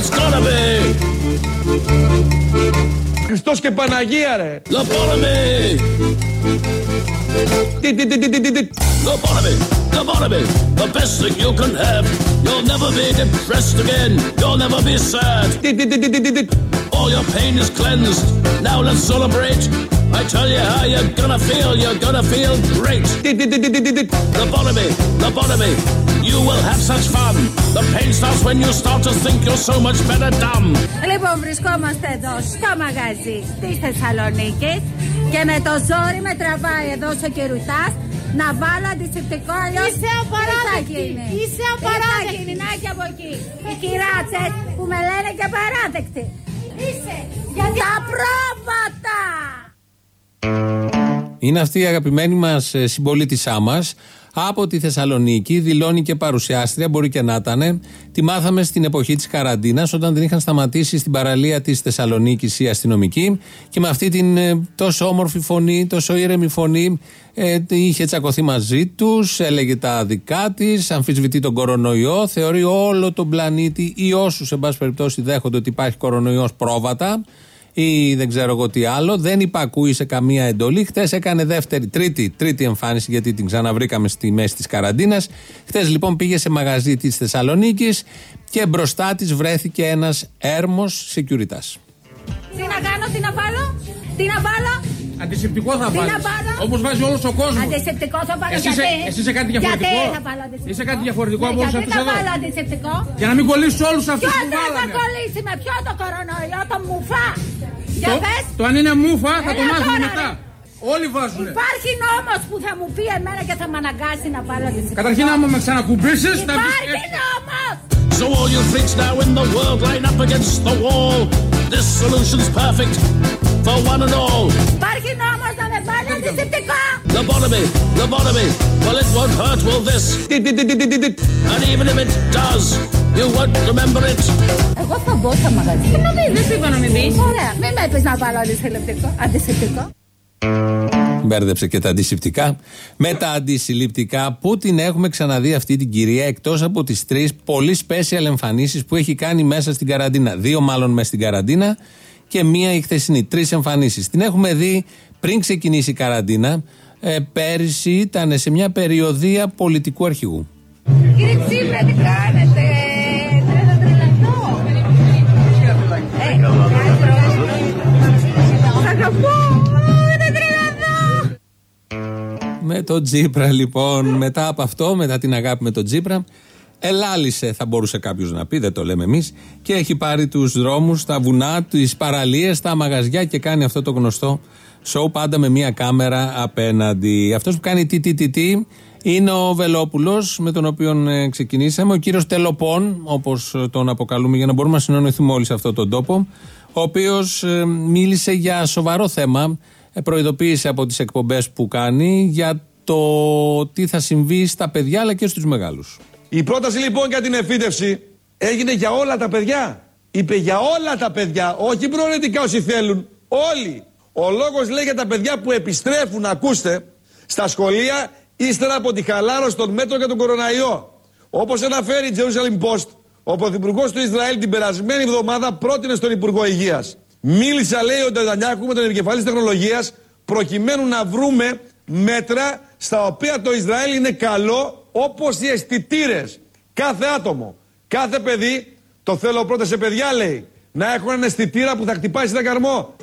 It's gonna be Χριστός και Παναγία ρε. lobotomy. Lobotomy, lobotomy, the best thing you can have. You'll never be depressed again. You'll never be sad. All your pain is cleansed. Now let's celebrate. I tell you how you're gonna feel. You're gonna feel great. Lobotomy, lobotomy. You will have such fun. The pain starts when you start to think you're so much better dumb. Λοιπόν, βρισκόμαστε εδώ στο μαγαζί της Θεσσαλονίκης και με το ζόρι με τραβάει εδώ στο Κερουιτάς να βάλω αντισηπτικό, αλλιώς είσαι απαράδεκτη. Είσαι απαράδεκτη. Να και από εκεί οι κυράτσες που με λένε και παράδεκτη. Είσαι για τα πρόβατα. Είναι αυτή η αγαπημένη μας συμπολίτησά μας από τη Θεσσαλονίκη, δηλώνει και παρουσιάστρια, μπορεί και να ήταν. Τη μάθαμε στην εποχή της καραντίνας, όταν την είχαν σταματήσει στην παραλία της Θεσσαλονίκης οι αστυνομικοί και με αυτή την τόσο όμορφη φωνή, τόσο ήρεμη φωνή, είχε τσακωθεί μαζί τους, έλεγε τα δικά της, αμφισβητεί τον κορονοϊό, θεωρεί όλο τον πλανήτη ή όσους εν πάση περιπτώσει δέχονται ότι υπάρχει κορονοϊός πρόβατα ή δεν ξέρω εγώ τι άλλο, δεν υπακούει σε καμία εντολή. Χτες έκανε τρίτη εμφάνιση, γιατί την ξαναβρήκαμε στη μέση της καραντίνας. Χτες λοιπόν πήγε σε μαγαζί της Θεσσαλονίκης και μπροστά της βρέθηκε ένας έρμος securitas. Τι να κάνω, τι να βάλω, τι να βάλω. Αντισηπτικό θα βάλεις, όπως βάζει όλος ο κόσμος. Αντισηπτικό θα βάλω, εσύ είσαι κάτι διαφορετικό. Γιατί θα βάλω αντισηπτικό. Είσαι κάτι διαφορετικό από όλους αυτούς εδώ. Γιατί θα βάλω αντισηπτικό. Για να μην κολλήσεις όλους αυτούς που βάλανε. Ποιος δεν θα κολλήσει, με ποιο το κορονοϊό, το μουφά. Για πες. Το αν είναι μούφα θα το μάθουμε μετά. Όλοι βάζουνε. Υπάρχει νόμος που θα μου πει εμένα και θα με αναγκάσει να πάρω αντισηπτικό. Καταρχήν άμα με ξανακουμπήσεις θα πεις. Υπάρχει νόμος. So all you freaks now in the world line up against the wall. This solution's perfect for one and all. Υπάρχει νόμος να με πάρει αντισηπτικό. Lobotomy, lobotomy. Well, it won't hurt, will this? And even if it does, you won't remember it. Εγώ θα μπω στο μαγαζί. Τι να πεις, δεν σου είπα να μην πεις. Ωραία, μην με πεις να βάλω αντισηπτικό. Μπέρδεψε και τα αντισηπτικά. Με τα αντισυλληπτικά, πού την έχουμε ξαναδεί αυτή την κυρία, εκτός από τις 3 πολύ special εμφανίσεις που έχει κάνει μέσα στην καραντίνα. 2 μάλλον μέσα στην καραντίνα και 1 η χθεσινή. 3 εμφανίσεις. Την έχουμε δει πριν ξεκινήσει η καραντίνα. Πέρυσι ήταν σε μια περιοδία πολιτικού αρχηγού. Κύριε Τσίπρα, τι κάνετε? Με τον Τσίπρα λοιπόν, μετά από αυτό, μετά την αγάπη με τον Τσίπρα, ελάλησε, θα μπορούσε κάποιος να πει, δεν το λέμε εμείς, και έχει πάρει τους δρόμους, τα βουνά, τις παραλίες, τα μαγαζιά και κάνει αυτό το γνωστό σοου πάντα με μια κάμερα απέναντι. Αυτός που κάνει τι είναι ο Βελόπουλος, με τον οποίο ξεκινήσαμε, ο κύριος Τελοπών, όπως τον αποκαλούμε για να μπορούμε να συνεννοηθούμε όλοι σε αυτόν τον τόπο, ο οποίος μίλησε για σοβαρό θέμα, προειδοποίησε από τις εκπομπές που κάνει για το τι θα συμβεί στα παιδιά αλλά και στους μεγάλους. Η πρόταση λοιπόν για την εφύτευση έγινε για όλα τα παιδιά. Είπε για όλα τα παιδιά, όχι προαιρετικά όσοι θέλουν, όλοι. Ο λόγος λέει για τα παιδιά που επιστρέφουν, ακούστε, στα σχολεία ύστερα από τη χαλάρωση των μέτρων για τον κοροναϊό. Όπως αναφέρει η Jerusalem Post, ο πρωθυπουργός του Ισραήλ την περασμένη εβδομάδα πρότεινε στον Υπουργό Υγείας. Μίλησα, λέει ο Νταντανιάχου, με τον επικεφαλής τεχνολογίας, προκειμένου να βρούμε μέτρα στα οποία το Ισραήλ είναι καλό, όπως οι αισθητήρες. Κάθε άτομο, κάθε παιδί, το θέλω πρώτα σε παιδιά, λέει, να έχουν ένα αισθητήρα που θα χτυπάει σε ένα καρμό.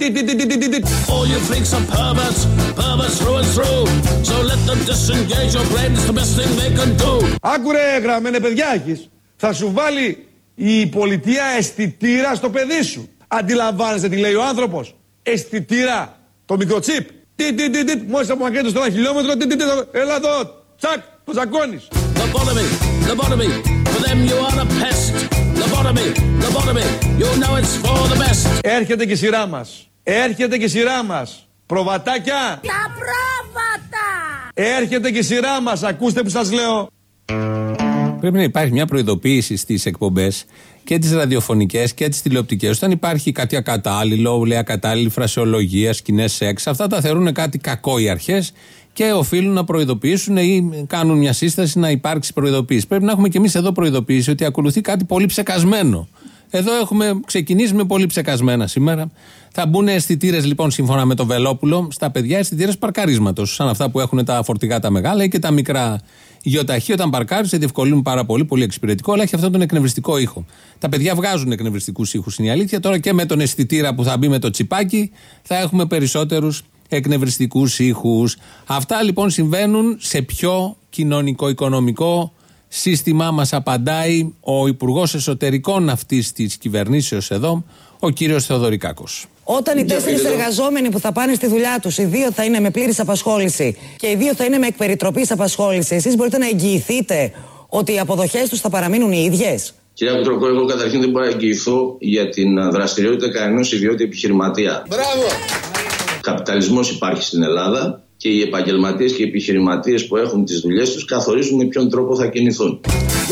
Άκουρε γραμμένε παιδιά έχεις. Θα σου βάλει η πολιτεία αισθητήρα στο παιδί σου. Αντιλαμβάνεστε τι λέει ο άνθρωπος? Αισθητήρα, το μικροτσίπ. Μόλις απομακρύνεται στο 1 χιλιόμετρο, έλα εδώ, τσακ, το τσακώνεις. Lobotomy, for them you are a pest. Lobotomy, you know it's for the best. Έρχεται και η σειρά μας. Έρχεται και η σειρά μας. Προβατάκια. Τα πρόβατα. Έρχεται και η σειρά μας. Ακούστε που σας λέω. Πρέπει να υπάρχει μια προειδοποίηση στις εκπομπές και τις ραδιοφωνικές και τις τηλεοπτικές. Όταν υπάρχει κάτι ακατάλληλο, λέει ακατάλληλη φρασεολογία, σκηνές σεξ, αυτά τα θεωρούν κάτι κακό οι αρχές και οφείλουν να προειδοποιήσουν ή κάνουν μια σύσταση να υπάρξει προειδοποίηση. Πρέπει να έχουμε και εμείς εδώ προειδοποίηση ότι ακολουθεί κάτι πολύ ψεκασμένο. Εδώ έχουμε ξεκινήσει με πολύ ψεκασμένα σήμερα. Θα μπουν αισθητήρες λοιπόν, σύμφωνα με το Βελόπουλο, στα παιδιά, αισθητήρες παρκαρίσματος. Σαν αυτά που έχουν τα φορτηγά τα μεγάλα ή και τα μικρά γεωταχή. Όταν παρκάρεις, σε διευκολύνουν πάρα πολύ, πολύ εξυπηρετικό, αλλά έχει αυτόν τον εκνευριστικό ήχο. Τα παιδιά βγάζουν εκνευριστικούς ήχους, είναι η αλήθεια. Τώρα και με τον αισθητήρα που θα μπει με το τσιπάκι, θα έχουμε περισσότερους εκνευριστικούς ήχους. Αυτά λοιπόν συμβαίνουν σε πιο κοινωνικό-οικονομικό σύστημα, μας απαντάει ο Υπουργός Εσωτερικών αυτής της κυβερνήσεως εδώ, ο κύριος Θεοδωρικάκος. Όταν οι 4 εργαζόμενοι που θα πάνε στη δουλειά τους, οι 2 θα είναι με πλήρης απασχόληση και οι 2 θα είναι με εκπεριτροπής απασχόληση, εσείς μπορείτε να εγγυηθείτε ότι οι αποδοχές τους θα παραμείνουν οι ίδιες? Κυρία Κουτροκό, εγώ καταρχήν δεν μπορώ να εγγυηθώ για την δραστηριότητα κανενός ιδιώτη επιχειρηματία. Μπράβο! Καπιταλισμός υπάρχει στην Ελλάδα και οι επαγγελματίες και οι επιχειρηματίες που έχουν τις δουλειές τους καθορίζουν με ποιον τρόπο θα κινηθούν.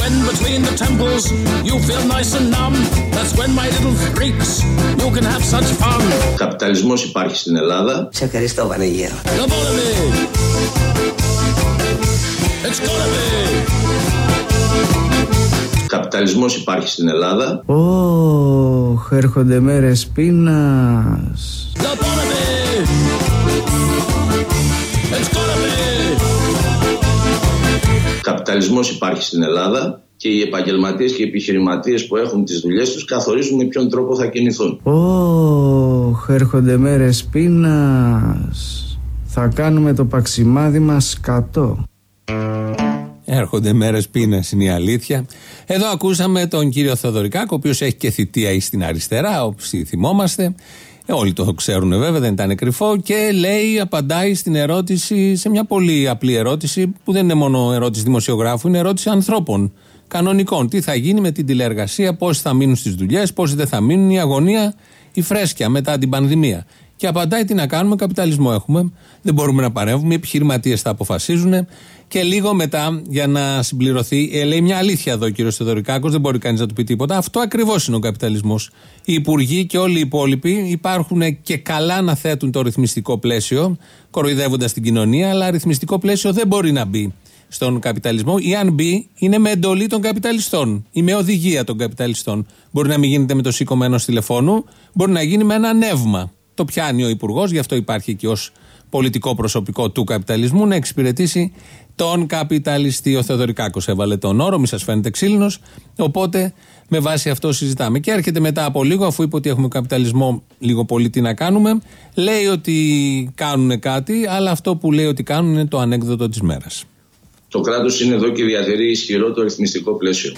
Καπιταλισμός υπάρχει στην Ελλάδα. Σε ευχαριστώ, Βανεγέρο. Καπιταλισμός υπάρχει στην Ελλάδα. Έρχονται μέρες πείνας. Καπιταλισμός υπάρχει στην Ελλάδα και οι επαγγελματίες και οι επιχειρηματίες που έχουν τις δουλειές τους καθορίζουν με ποιον τρόπο θα κινηθούν. Έρχονται μέρες πείνας. Θα κάνουμε το παξιμάδι μας κατώ. Έρχονται μέρες πείνας, είναι η αλήθεια. Εδώ ακούσαμε τον κύριο Θεοδωρικάκο, ο οποίος έχει και θητεία στην αριστερά, όπως θυμόμαστε. Όλοι το ξέρουν βέβαια, δεν ήταν κρυφό. Και λέει, απαντάει στην ερώτηση, σε μια πολύ απλή ερώτηση, που δεν είναι μόνο ερώτηση δημοσιογράφου, είναι ερώτηση ανθρώπων κανονικών. Τι θα γίνει με την τηλεεργασία, πόσοι θα μείνουν στις δουλειές, πόσοι δεν θα μείνουν, η αγωνία, η φρέσκια μετά την πανδημία. Και απαντάει, τι να κάνουμε, καπιταλισμό έχουμε, δεν μπορούμε να παρέμβουμε, οι επιχειρηματίες θα αποφασίζουν. Και λίγο μετά, για να συμπληρωθεί, λέει μια αλήθεια εδώ ο κύριος Θεοδωρικάκος, δεν μπορεί κανείς να του πει τίποτα. Αυτό ακριβώς είναι ο καπιταλισμός. Οι υπουργοί και όλοι οι υπόλοιποι υπάρχουν και καλά να θέτουν το ρυθμιστικό πλαίσιο, κοροϊδεύοντας την κοινωνία, αλλά ρυθμιστικό πλαίσιο δεν μπορεί να μπει στον καπιταλισμό, ή αν μπει, είναι με εντολή των καπιταλιστών ή με οδηγία των καπιταλιστών. Μπορεί να μην γίνεται με το σήκωμα ενός τηλεφώνου, μπορεί να γίνει με ένα νεύμα. Το πιάνει ο υπουργός, γι' αυτό υπάρχει και ως πολιτικό προσωπικό του καπιταλισμού, να εξυπηρετήσει τον καπιταλιστή. Ο Θεοδωρικάκος έβαλε τον όρο, μη σας φαίνεται ξύλινος, οπότε με βάση αυτό συζητάμε. Και έρχεται μετά από λίγο, αφού είπε ότι έχουμε καπιταλισμό, λίγο πολύ τι να κάνουμε, λέει ότι κάνουν κάτι, αλλά αυτό που λέει ότι κάνουν είναι το ανέκδοτο της μέρας. Το κράτος είναι εδώ και διατηρεί ισχυρό το ρυθμιστικό πλαίσιο.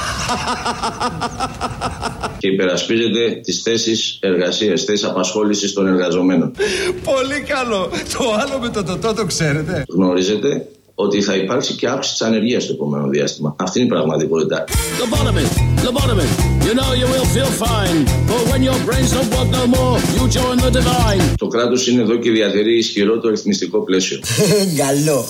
Και υπερασπίζεται τις θέσεις εργασίας, θέσεις απασχόλησης των εργαζομένων. Πολύ καλό. Το άλλο με το τοτό το ξέρετε. Γνωρίζετε ότι θα υπάρξει και αύξηση της ανεργίας στο επόμενο διάστημα. Αυτή είναι η πραγματικότητα. Το κράτος είναι εδώ και διατηρεί ισχυρό το ρυθμιστικό πλαίσιο. Καλό.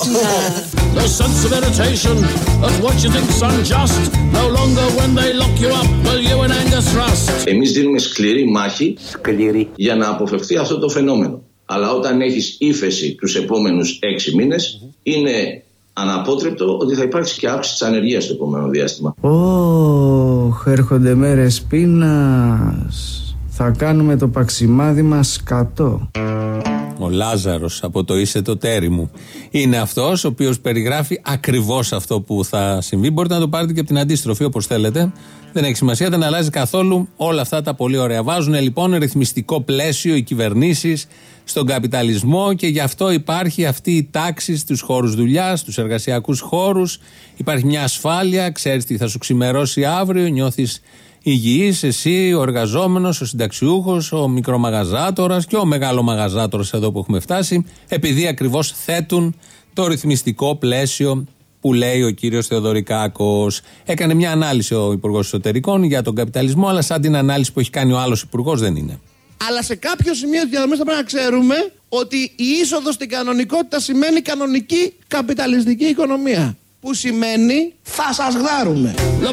Εμείς δίνουμε σκληρή μάχη για να αποφευθεί αυτό το φαινόμενο. Αλλά όταν έχεις ύφεση τους επόμενους 6 μήνες, είναι αναπότρεπτο ότι θα υπάρξει και αύξηση της ανεργίας στο επόμενο διάστημα. Έρχονται μέρες πείνας. Θα κάνουμε το παξιμάδι μας κατώ. Ο Λάζαρος από το «Είσαι το τέρι μου» είναι αυτός ο οποίος περιγράφει ακριβώς αυτό που θα συμβεί. Μπορείτε να το πάρετε και από την αντίστροφη όπως θέλετε. Δεν έχει σημασία, δεν αλλάζει καθόλου όλα αυτά τα πολύ ωραία. Βάζουν λοιπόν ρυθμιστικό πλαίσιο οι κυβερνήσεις στον καπιταλισμό και γι' αυτό υπάρχει αυτή η τάξη στους χώρους δουλειάς, στους εργασιακούς χώρους. Υπάρχει μια ασφάλεια, ξέρεις τι θα σου ξημερώσει αύριο, νιώθεις υγιής εσύ, ο εργαζόμενος, ο συνταξιούχος, ο μικρομαγαζάτορας και ο μεγάλο μαγαζάτορας εδώ που έχουμε φτάσει, επειδή ακριβώς θέτουν το ρυθμιστικό πλαίσιο που λέει ο κύριος Θεοδωρικάκος. Έκανε μια ανάλυση ο Υπουργός Εσωτερικών για τον καπιταλισμό, αλλά σαν την ανάλυση που έχει κάνει ο άλλος Υπουργός δεν είναι. Αλλά σε κάποιο σημείο της διαδρομής θα πρέπει να ξέρουμε ότι η είσοδος στην κανονικότητα σημαίνει κανονική καπιταλιστική οικονομία. Που σημαίνει θα σας γδάρουμε.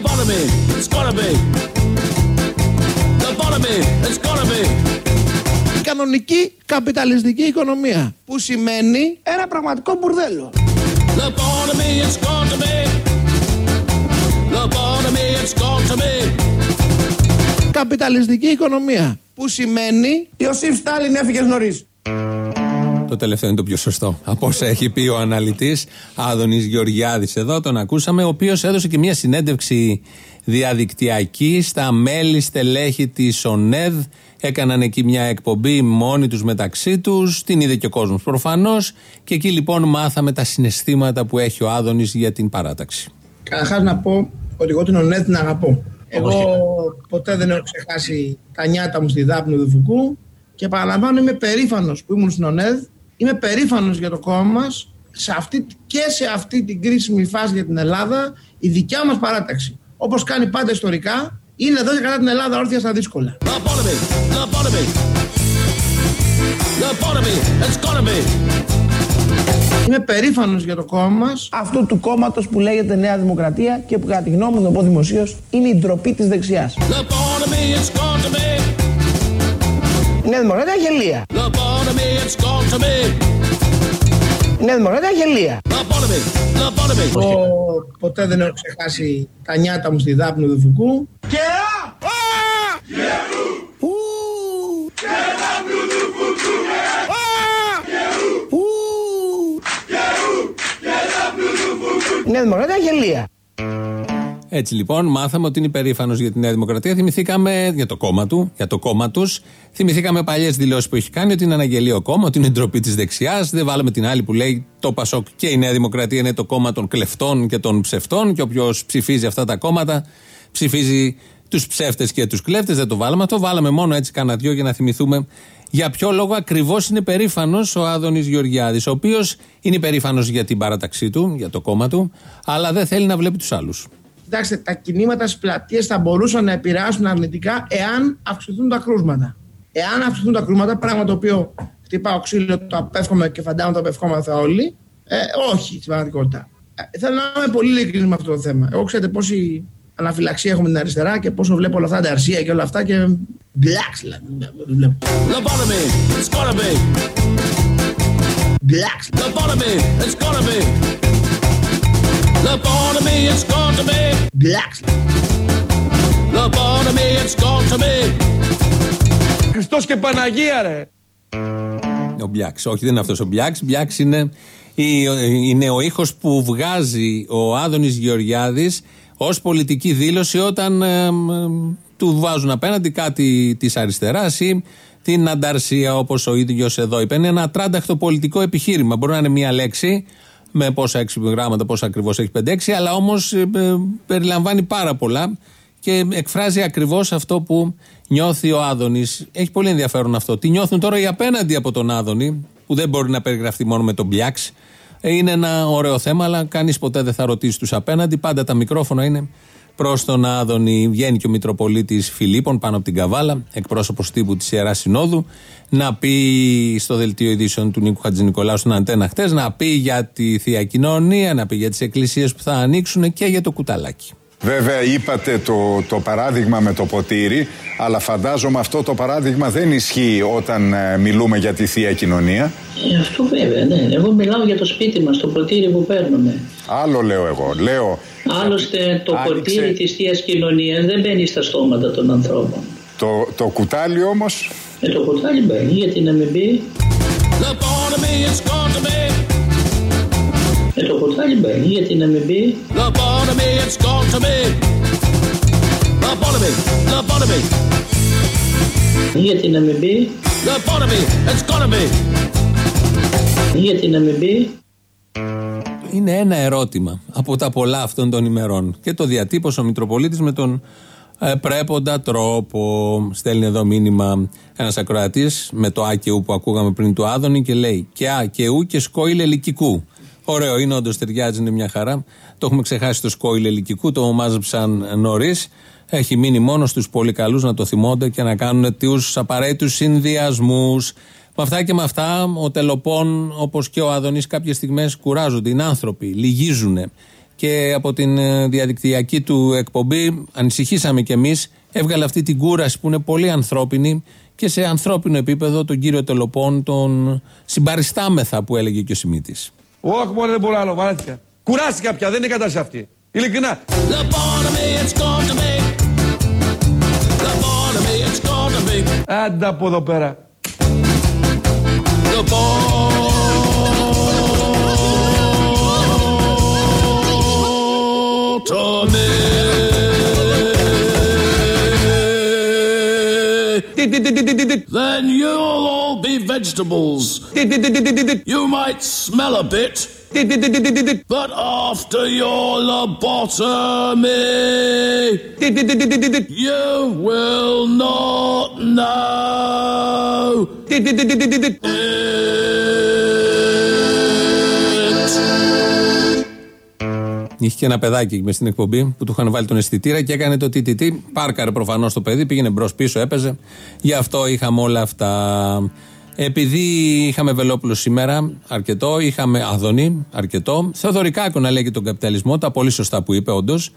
Κανονική καπιταλιστική οικονομία. Που σημαίνει ένα πραγματικό μπουρδέλο. καπιταλιστική οικονομία. Που σημαίνει Ιωσήφ Στάλιν έφυγε νωρίς. Το τελευταίο είναι το πιο σωστό. Από όσα έχει πει ο αναλυτής Άδωνης Γεωργιάδης εδώ, τον ακούσαμε, ο οποίος έδωσε και μια συνέντευξη διαδικτυακή στα μέλη στελέχη της ΟΝΕΔ. Έκαναν εκεί μια εκπομπή μόνοι τους μεταξύ τους, την είδε και ο κόσμος προφανώς, και εκεί λοιπόν μάθαμε τα συναισθήματα που έχει ο Άδωνης για την παράταξη. Καταρχάς να πω ότι εγώ την ΟΝΕΔ την αγαπώ. Εγώ ποτέ δεν έχω ξεχάσει τα νιάτα μου στη Δάπνο του Φουκού και παραλαμβάνω, είμαι περήφανος που ήμουν στην ΟΝΕΔ, είμαι περήφανος για το κόμμα μας σε αυτή την κρίσιμη φάση για την Ελλάδα, η δικιά μας παράταξη. Όπως κάνει πάντα ιστορικά, είναι εδώ και κατά την Ελλάδα όρθια στα δύσκολα. Είμαι περήφανος για το κόμμα μας, αυτού του κόμματος που λέγεται Νέα Δημοκρατία και που κατά τη γνώμη μου, να το πω δημοσίως, είναι η ντροπή της δεξιάς. Η Νέα Δημοκρατία γελία. Η Νέα Δημοκρατία γελία. Εγώ ποτέ δεν έχω ξεχάσει τα νιάτα μου στη Δάπνο του Φουκού. Η Νέα Δημοκρατία γελία. Έτσι λοιπόν μάθαμε ότι είναι περήφανος για τη Νέα Δημοκρατία. Θυμηθήκαμε για το κόμμα του, για το κόμμα τους. Θυμηθήκαμε παλιές δηλώσεις που έχει κάνει ότι είναι ένα γελίο κόμμα, ότι είναι ντροπή της δεξιάς. Δεν βάλαμε την άλλη που λέει το Πασόκ και η Νέα Δημοκρατία είναι το κόμμα των κλεφτών και των ψευτών. Και όποιος ψηφίζει αυτά τα κόμματα ψηφίζει τους ψεύτες και τους κλέφτες. Δεν το βάλαμε αυτό. Βάλαμε μόνο έτσι κάνα δυο για να θυμηθούμε για ποιο λόγο ακριβώς είναι περήφανος ο Άδωνης Γεωργιάδης, ο οποίος είναι περήφανος για την παράταξή του, για το κόμμα του, αλλά δεν θέλει να βλέπει τους άλλους. Κοιτάξτε, τα κινήματα στις πλατείες θα μπορούσαν να επηρεάσουν αρνητικά εάν αυξηθούν τα κρούσματα. Εάν αυξηθούν τα κρούσματα, πράγμα το οποίο χτυπάω ξύλο, το απέφχομαι και φαντάζομαι το απευχόμαθα όλοι, όχι στην πραγματικότητα. Θέλω να είμαι πολύ ειλικρινής με αυτό το θέμα. Εγώ ξέρετε πόση αναφυλαξία έχουμε την αριστερά και πόσο βλέπω όλα αυτά τα αρσία και όλα αυτά και μπλάξ δηλαδή. Μπλάξ. Χριστός και Παναγία ρε. Ο Μπλάξ, όχι δεν είναι αυτός ο Μπλάξ. Μπλάξ είναι ο ήχος που βγάζει ο Άδωνης Γεωργιάδης ως πολιτική δήλωση όταν του βάζουν απέναντι κάτι της αριστεράς ή την ανταρσία, όπως ο ίδιος εδώ είπε. Είναι ένα ατράνταχτο πολιτικό επιχείρημα. Μπορεί να είναι μία λέξη με πόσα 6 γράμματα, πόσα ακριβώς έχει 5-6, αλλά όμως περιλαμβάνει πάρα πολλά και εκφράζει ακριβώς αυτό που νιώθει ο Άδωνης. Έχει πολύ ενδιαφέρον αυτό. Τι νιώθουν τώρα οι απέναντι από τον Άδωνη, που δεν μπορεί να περιγραφεί μόνο με τον Μπλιάξ. Είναι ένα ωραίο θέμα, αλλά κανείς ποτέ δεν θα ρωτήσει τους απέναντι. Πάντα τα μικρόφωνα είναι προς τον Άδωνη. Βγαίνει και ο Μητροπολίτης Φιλίππων πάνω από την Καβάλα, εκπρόσωπος τύπου της Ιεράς Συνόδου, να πει στο δελτίο ειδήσεων του Νίκου Χατζηνικολάου στην Αντένα χτες, να πει για τη Θεία Κοινωνία, να πει για τις εκκλησίες που θα ανοίξουν και για το κουταλάκι. Βέβαια είπατε το παράδειγμα με το ποτήρι, αλλά φαντάζομαι αυτό το παράδειγμα δεν ισχύει όταν μιλούμε για τη Θεία Κοινωνία. Αυτό βέβαια, ναι. Εγώ μιλάω για το σπίτι μας, το ποτήρι που παίρνουμε. Άλλο λέω εγώ. Άλλωστε το ποτήρι της Θείας Κοινωνίας δεν μπαίνει στα στόματα των ανθρώπων. Το κουτάλι όμως. Το κουτάλι μπαίνει, γιατί να μην μπει. Το κουτάλι μπαίνει, γιατί να μην μπει. Γιατί να μην μπει. Γιατί να μην μπει. Είναι ένα ερώτημα από τα πολλά αυτών των ημερών και το διατύπωσε ο Μητροπολίτης με τον πρέποντα τρόπο. Στέλνει εδώ μήνυμα ένας ακροατής με το Α και Ου που ακούγαμε πριν του Άδωνη και λέει και Α και Ου και σκόιλ ελικικού. Ωραίο είναι, όντως ταιριάζει, είναι μια χαρά. Το έχουμε ξεχάσει το σκόιλ ελικικού, το μάζεψαν νωρίς. Έχει μείνει μόνο στους πολύ καλούς να το θυμώνται και να κάνουν τους απαραίτητους συνδυασμούς. Με αυτά και με αυτά, ο Τελοπών, όπως και ο Άδωνης, κάποιες στιγμές κουράζονται. Είναι άνθρωποι, λυγίζουν. Και από την διαδικτυακή του εκπομπή, ανησυχήσαμε κι εμείς, έβγαλε αυτή την κούραση που είναι πολύ ανθρώπινη και σε ανθρώπινο επίπεδο τον κύριο Τελοπών τον συμπαριστάμεθα, που έλεγε και ο Σιμίτης. Όχι μόνο, δεν μπορώ άλλο, βαρέθηκα. Κουράστηκα πια, δεν είναι κατάσταση αυτή. Ειλικρινά. Άντα από εδώ πέρα. Then you'll all be vegetables. You might smell a bit, but after your lobotomy, you will not know it. Είχε και ένα παιδάκι μες στην εκπομπή που του είχαν βάλει τον αισθητήρα και έκανε το τιτιτί. Πάρκαρε προφανώς το παιδί, πήγαινε μπρος πίσω, έπαιζε. Γι' αυτό είχαμε όλα αυτά. Επειδή είχαμε Βελόπουλο σήμερα, αρκετό, είχαμε Άδωνη, αρκετό. Θεοδωρικάκο να λέει και τον καπιταλισμό, τα πολύ σωστά που είπε, όντως.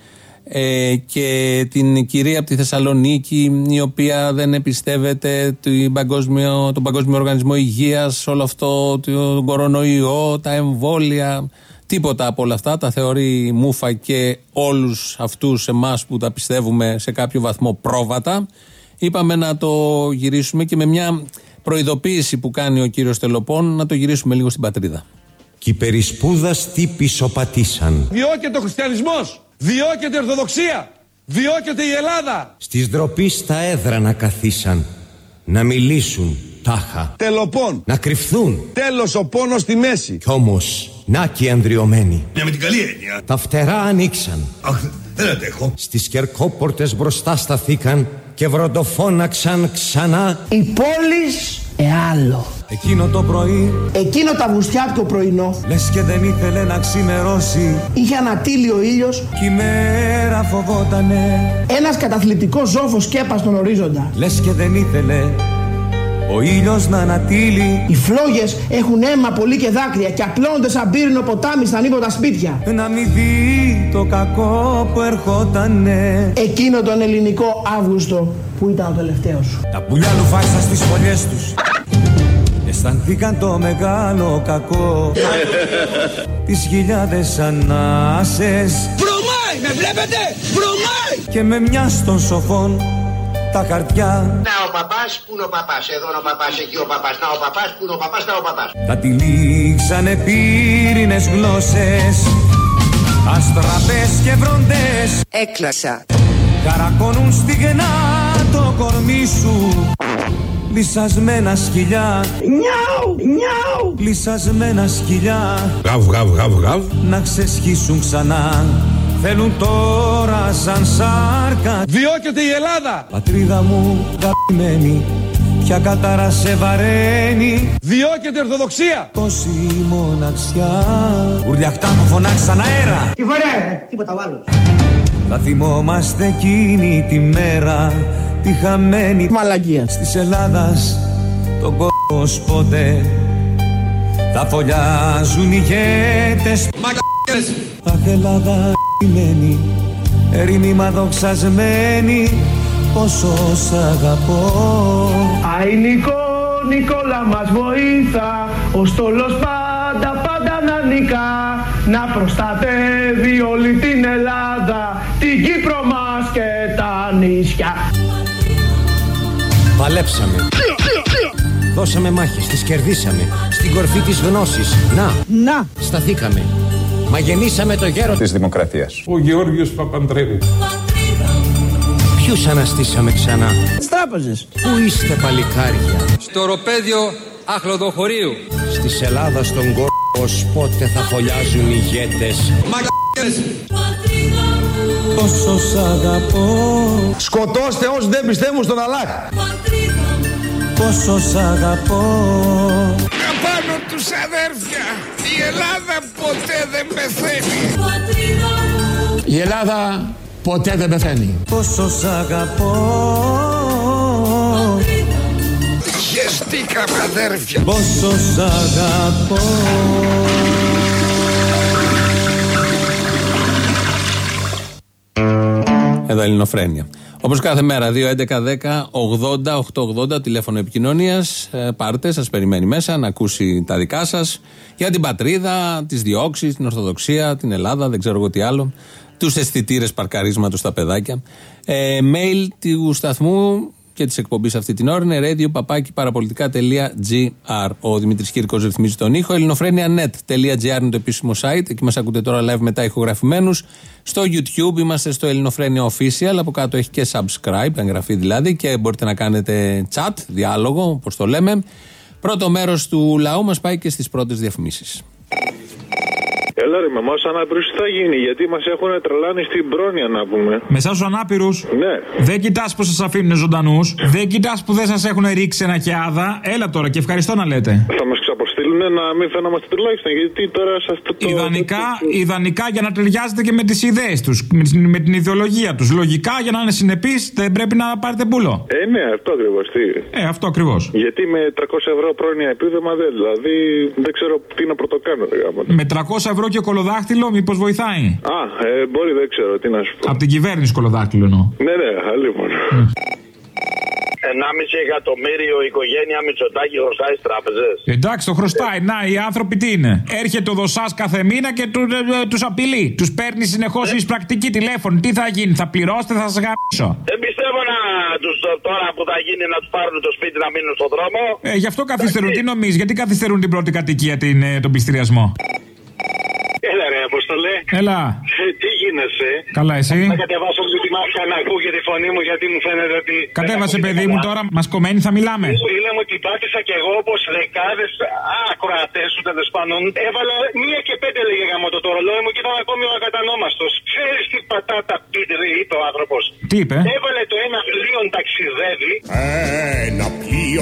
Και την κυρία από τη Θεσσαλονίκη, η οποία δεν εμπιστεύεται τον Παγκόσμιο Οργανισμό Υγείας, όλο αυτό, τον κορονοϊό, τα εμβόλια. Τίποτα από όλα αυτά τα θεωρεί μούφα και όλους αυτούς εμάς που τα πιστεύουμε σε κάποιο βαθμό πρόβατα. Είπαμε να το γυρίσουμε και με μια προειδοποίηση που κάνει ο κύριος Τελοπών να το γυρίσουμε λίγο στην πατρίδα. Κι οι περισπούδας τι πισωπατήσαν. Διώκεται ο χριστιανισμός, διώκεται η Ορθοδοξία, διώκεται η Ελλάδα. Στις ντροπή στα έδρανα καθίσαν, να μιλήσουν τάχα. Τελοπών. Να κρυφθούν. Τέλος ο πόνος στη μέση. Κι όμως, να και ανδριωμένοι. Ναι, με την καλή έννοια. Τα φτερά ανοίξαν. Αχ, δεν αντέχω. Στις κερκόπορτες μπροστά σταθήκαν και βροντοφώναξαν ξανά. Η πόλης εάλλο. Εκείνο το πρωί, Εκείνο το αυγουστιάτικο πρωινό, λες και δεν ήθελε να ξημερώσει. είχε ανατείλει ο ήλιος. Κι η μέρα φοβότανε. Ένας καταθλιπτικός ζόφος σκέπα στον ορίζοντα. Λες και δεν ήθελε ο ήλιος να ανατείλει. Οι φλόγες έχουν αίμα πολύ και δάκρυα και απλώνονται σαν πύρινο ποτάμι στα ανίποτα σπίτια. Να μην δει το κακό που ερχότανε. Εκείνο τον ελληνικό Αύγουστο που ήταν ο τελευταίος. Τα πουλιά λουφάξαν στις φωλιές τους. Αισθανθήκαν το μεγάλο κακό. Τις χιλιάδες ανάσες. Βρωμάει, με βλέπετε, βρωμάει. Και με μια των σοφών τα χαρτιά. Να ο παπάς, πού είναι ο παπάς, εδώ είναι ο παπάς, εκεί ο παπάς, να ο παπάς, πού είναι ο παπάς, να ο παπάς. Τα τυλίξανε πύρινες γλώσσες, αστραπές και βροντές. Έκλασα. Καρακώνουν στιγνά το κορμί σου, λυσασμένα σκυλιά. Νιάου, νιάου. Λυσασμένα σκυλιά. Γαβ, γαβ, γαβ, γαβ. Να ξεσχίσουν ξανά. Θέλουν τώρα σαν σάρκα. Διώκεται η Ελλάδα. Πατρίδα μου αγαπημένη, ποια κατάρα σε βαραίνει. Διώκεται η Ορθοδοξία. Πόση μοναξιά. Ουρλιαχτά μου φωνάξαν αέρα. Τι φορέ, τίποτα άλλο. Θα θυμόμαστε εκείνη τη μέρα, τη χαμένη μαλακία της Ελλάδας, τον κόσμο ποτέ. Θα φωλιάζουν οι ηγέτες. Μαλακίες. Αχ, Ελλάδα ημένη, ερήμημα δοξασμένη, πόσο σ' αγαπώ. Αϊ Νικόλα μας βοήθα, ο στόλος πάντα να νικά, να προστατεύει όλη την Ελλάδα, την Κύπρο μας και τα νησιά. Παλέψαμε, δώσαμε μάχες, τις κερδίσαμε, στην κορφή της γνώσης, να, σταθήκαμε. Μα γεννήσαμε το γέρο της δημοκρατίας. Ο Γεώργιος Παπανδρέου. Ποιους αναστήσαμε ξανά. Τις τράπεζες. Πού είστε παλικάρια. Στο οροπέδιο Αχλοδοχωρίου. Της Ελλάδας τον κόσμο πότε θα φωλιάζουν οι ηγέτες. Μαλακίες. Πόσο σ' αγαπώ. Σκοτώστε όσοι δεν πιστεύουν στον Αλλάχ. Πόσο σ' αγαπώ. Καπάνω τους αδέρφια. Η Ελλάδα ποτέ δεν πεθαίνει. Η Ελλάδα ποτέ δεν πεθαίνει. Πόσο σ' αγαπώ. Χεστήκαμε αδέρφια. Πόσο σ' αγαπώ. Εδώ Ελληνοφρένεια. Όπως κάθε μέρα, 2-11-10-80-880, τηλέφωνο επικοινωνίας. Πάρτε, σας περιμένει μέσα να ακούσει τα δικά σας για την πατρίδα, τις διώξεις, την Ορθοδοξία, την Ελλάδα, δεν ξέρω εγώ τι άλλο. Τους αισθητήρες παρκαρίσματος στα παιδάκια. Mail του σταθμού και της εκπομπής αυτή την ώρα είναι radio@parapolitica.gr. Ο Δημήτρης Κύρκος ρυθμίζει τον ήχο. ελληνοφρένια.net.gr είναι το επίσημο site. Εκεί μας ακούτε τώρα live μετά ηχογραφημένους. Στο YouTube είμαστε στο Ελληνοφρένια Official. Από κάτω έχει και subscribe, εγγραφή δηλαδή, και μπορείτε να κάνετε chat, διάλογο, όπως το λέμε. Πρώτο μέρος του λαού μας πάει και στις πρώτες διαφημίσεις. Έλα ρε μαμά, σαν άπειρους τι θα γίνει, γιατί μας έχουν τρελάνει στην πρόνοια να πούμε. Με εσάς τους ανάπηρους. Ναι. Δεν κοιτάς πως σας αφήνουν ζωντανούς. Δεν κοιτάς που δεν σας έχουν ρίξει ένα κιάδα. Έλα τώρα και ευχαριστώ να λέτε. Θα μας ξαποστείλουν να μην φαίνομαστε τουλάχιστον, γιατί τώρα σας το... Ιδανικά για να ταιριάζετε και με τις ιδέες τους, με την ιδεολογία τους. Λογικά για να είναι συνεπείς δεν πρέπει να πάρετε μπούλο. Ναι, αυτό ακριβώς. Αυτό ακριβώς. Γιατί με 300 ευρώ πρόνοια επίδομα δεν, δηλαδή δεν ξέρω τι να πρωτοκάνω. Με 300 ευρώ και κολοδάχτυλο, μήπως βοηθάει? Μπορεί, δεν ξέρω τι να σου πω. Από την κυβέρνηση κολοδάχτυλο εννοώ. Ναι, λοιπόν. 1,5 εκατομμύριο οικογένεια Μητσοτάκη χρωστάει στις τράπεζες. Εντάξει, το χρωστάει. Να, οι άνθρωποι τι είναι? Έρχεται ο δοσάς κάθε μήνα και τους απειλεί. Τους παίρνει συνεχώς εισπρακτική τηλέφωνο. Τι θα γίνει, θα πληρώσετε, θα σας γαμίσω. Δεν πιστεύω να τους τώρα που θα γίνει να τους πάρουν το σπίτι να μείνουν στον δρόμο. Γι' αυτό καθυστερούν. Τι νομίζεις, γιατί καθυστερούν την πρώτη κατοικία, τον πληστηριασμό? Έλα ρε, Αποστολέ. Έλα. Τι γίνεσαι? Καλά, εσύ? Θα κατεβάσω λίγο τη μάσκα να ακούγεται τη φωνή μου, γιατί μου φαίνεται ότι... Κατέβασε, παιδί μου, τώρα μας κομμένη θα μιλάμε. Λέμε ότι πάτησα κι εγώ όπως δεκάδες ακροατές σου τέλος πάντων. Έβαλα 1 και 5 λέγε γάμο το ρολόι μου και ήταν ακόμη ο ακατανόμαστος. Ξέρεις τι πατάτα είπε ο άνθρωπος? Τι είπε? Έβαλε το ένα πλοίο ταξιδεύει. Ένα πλοίο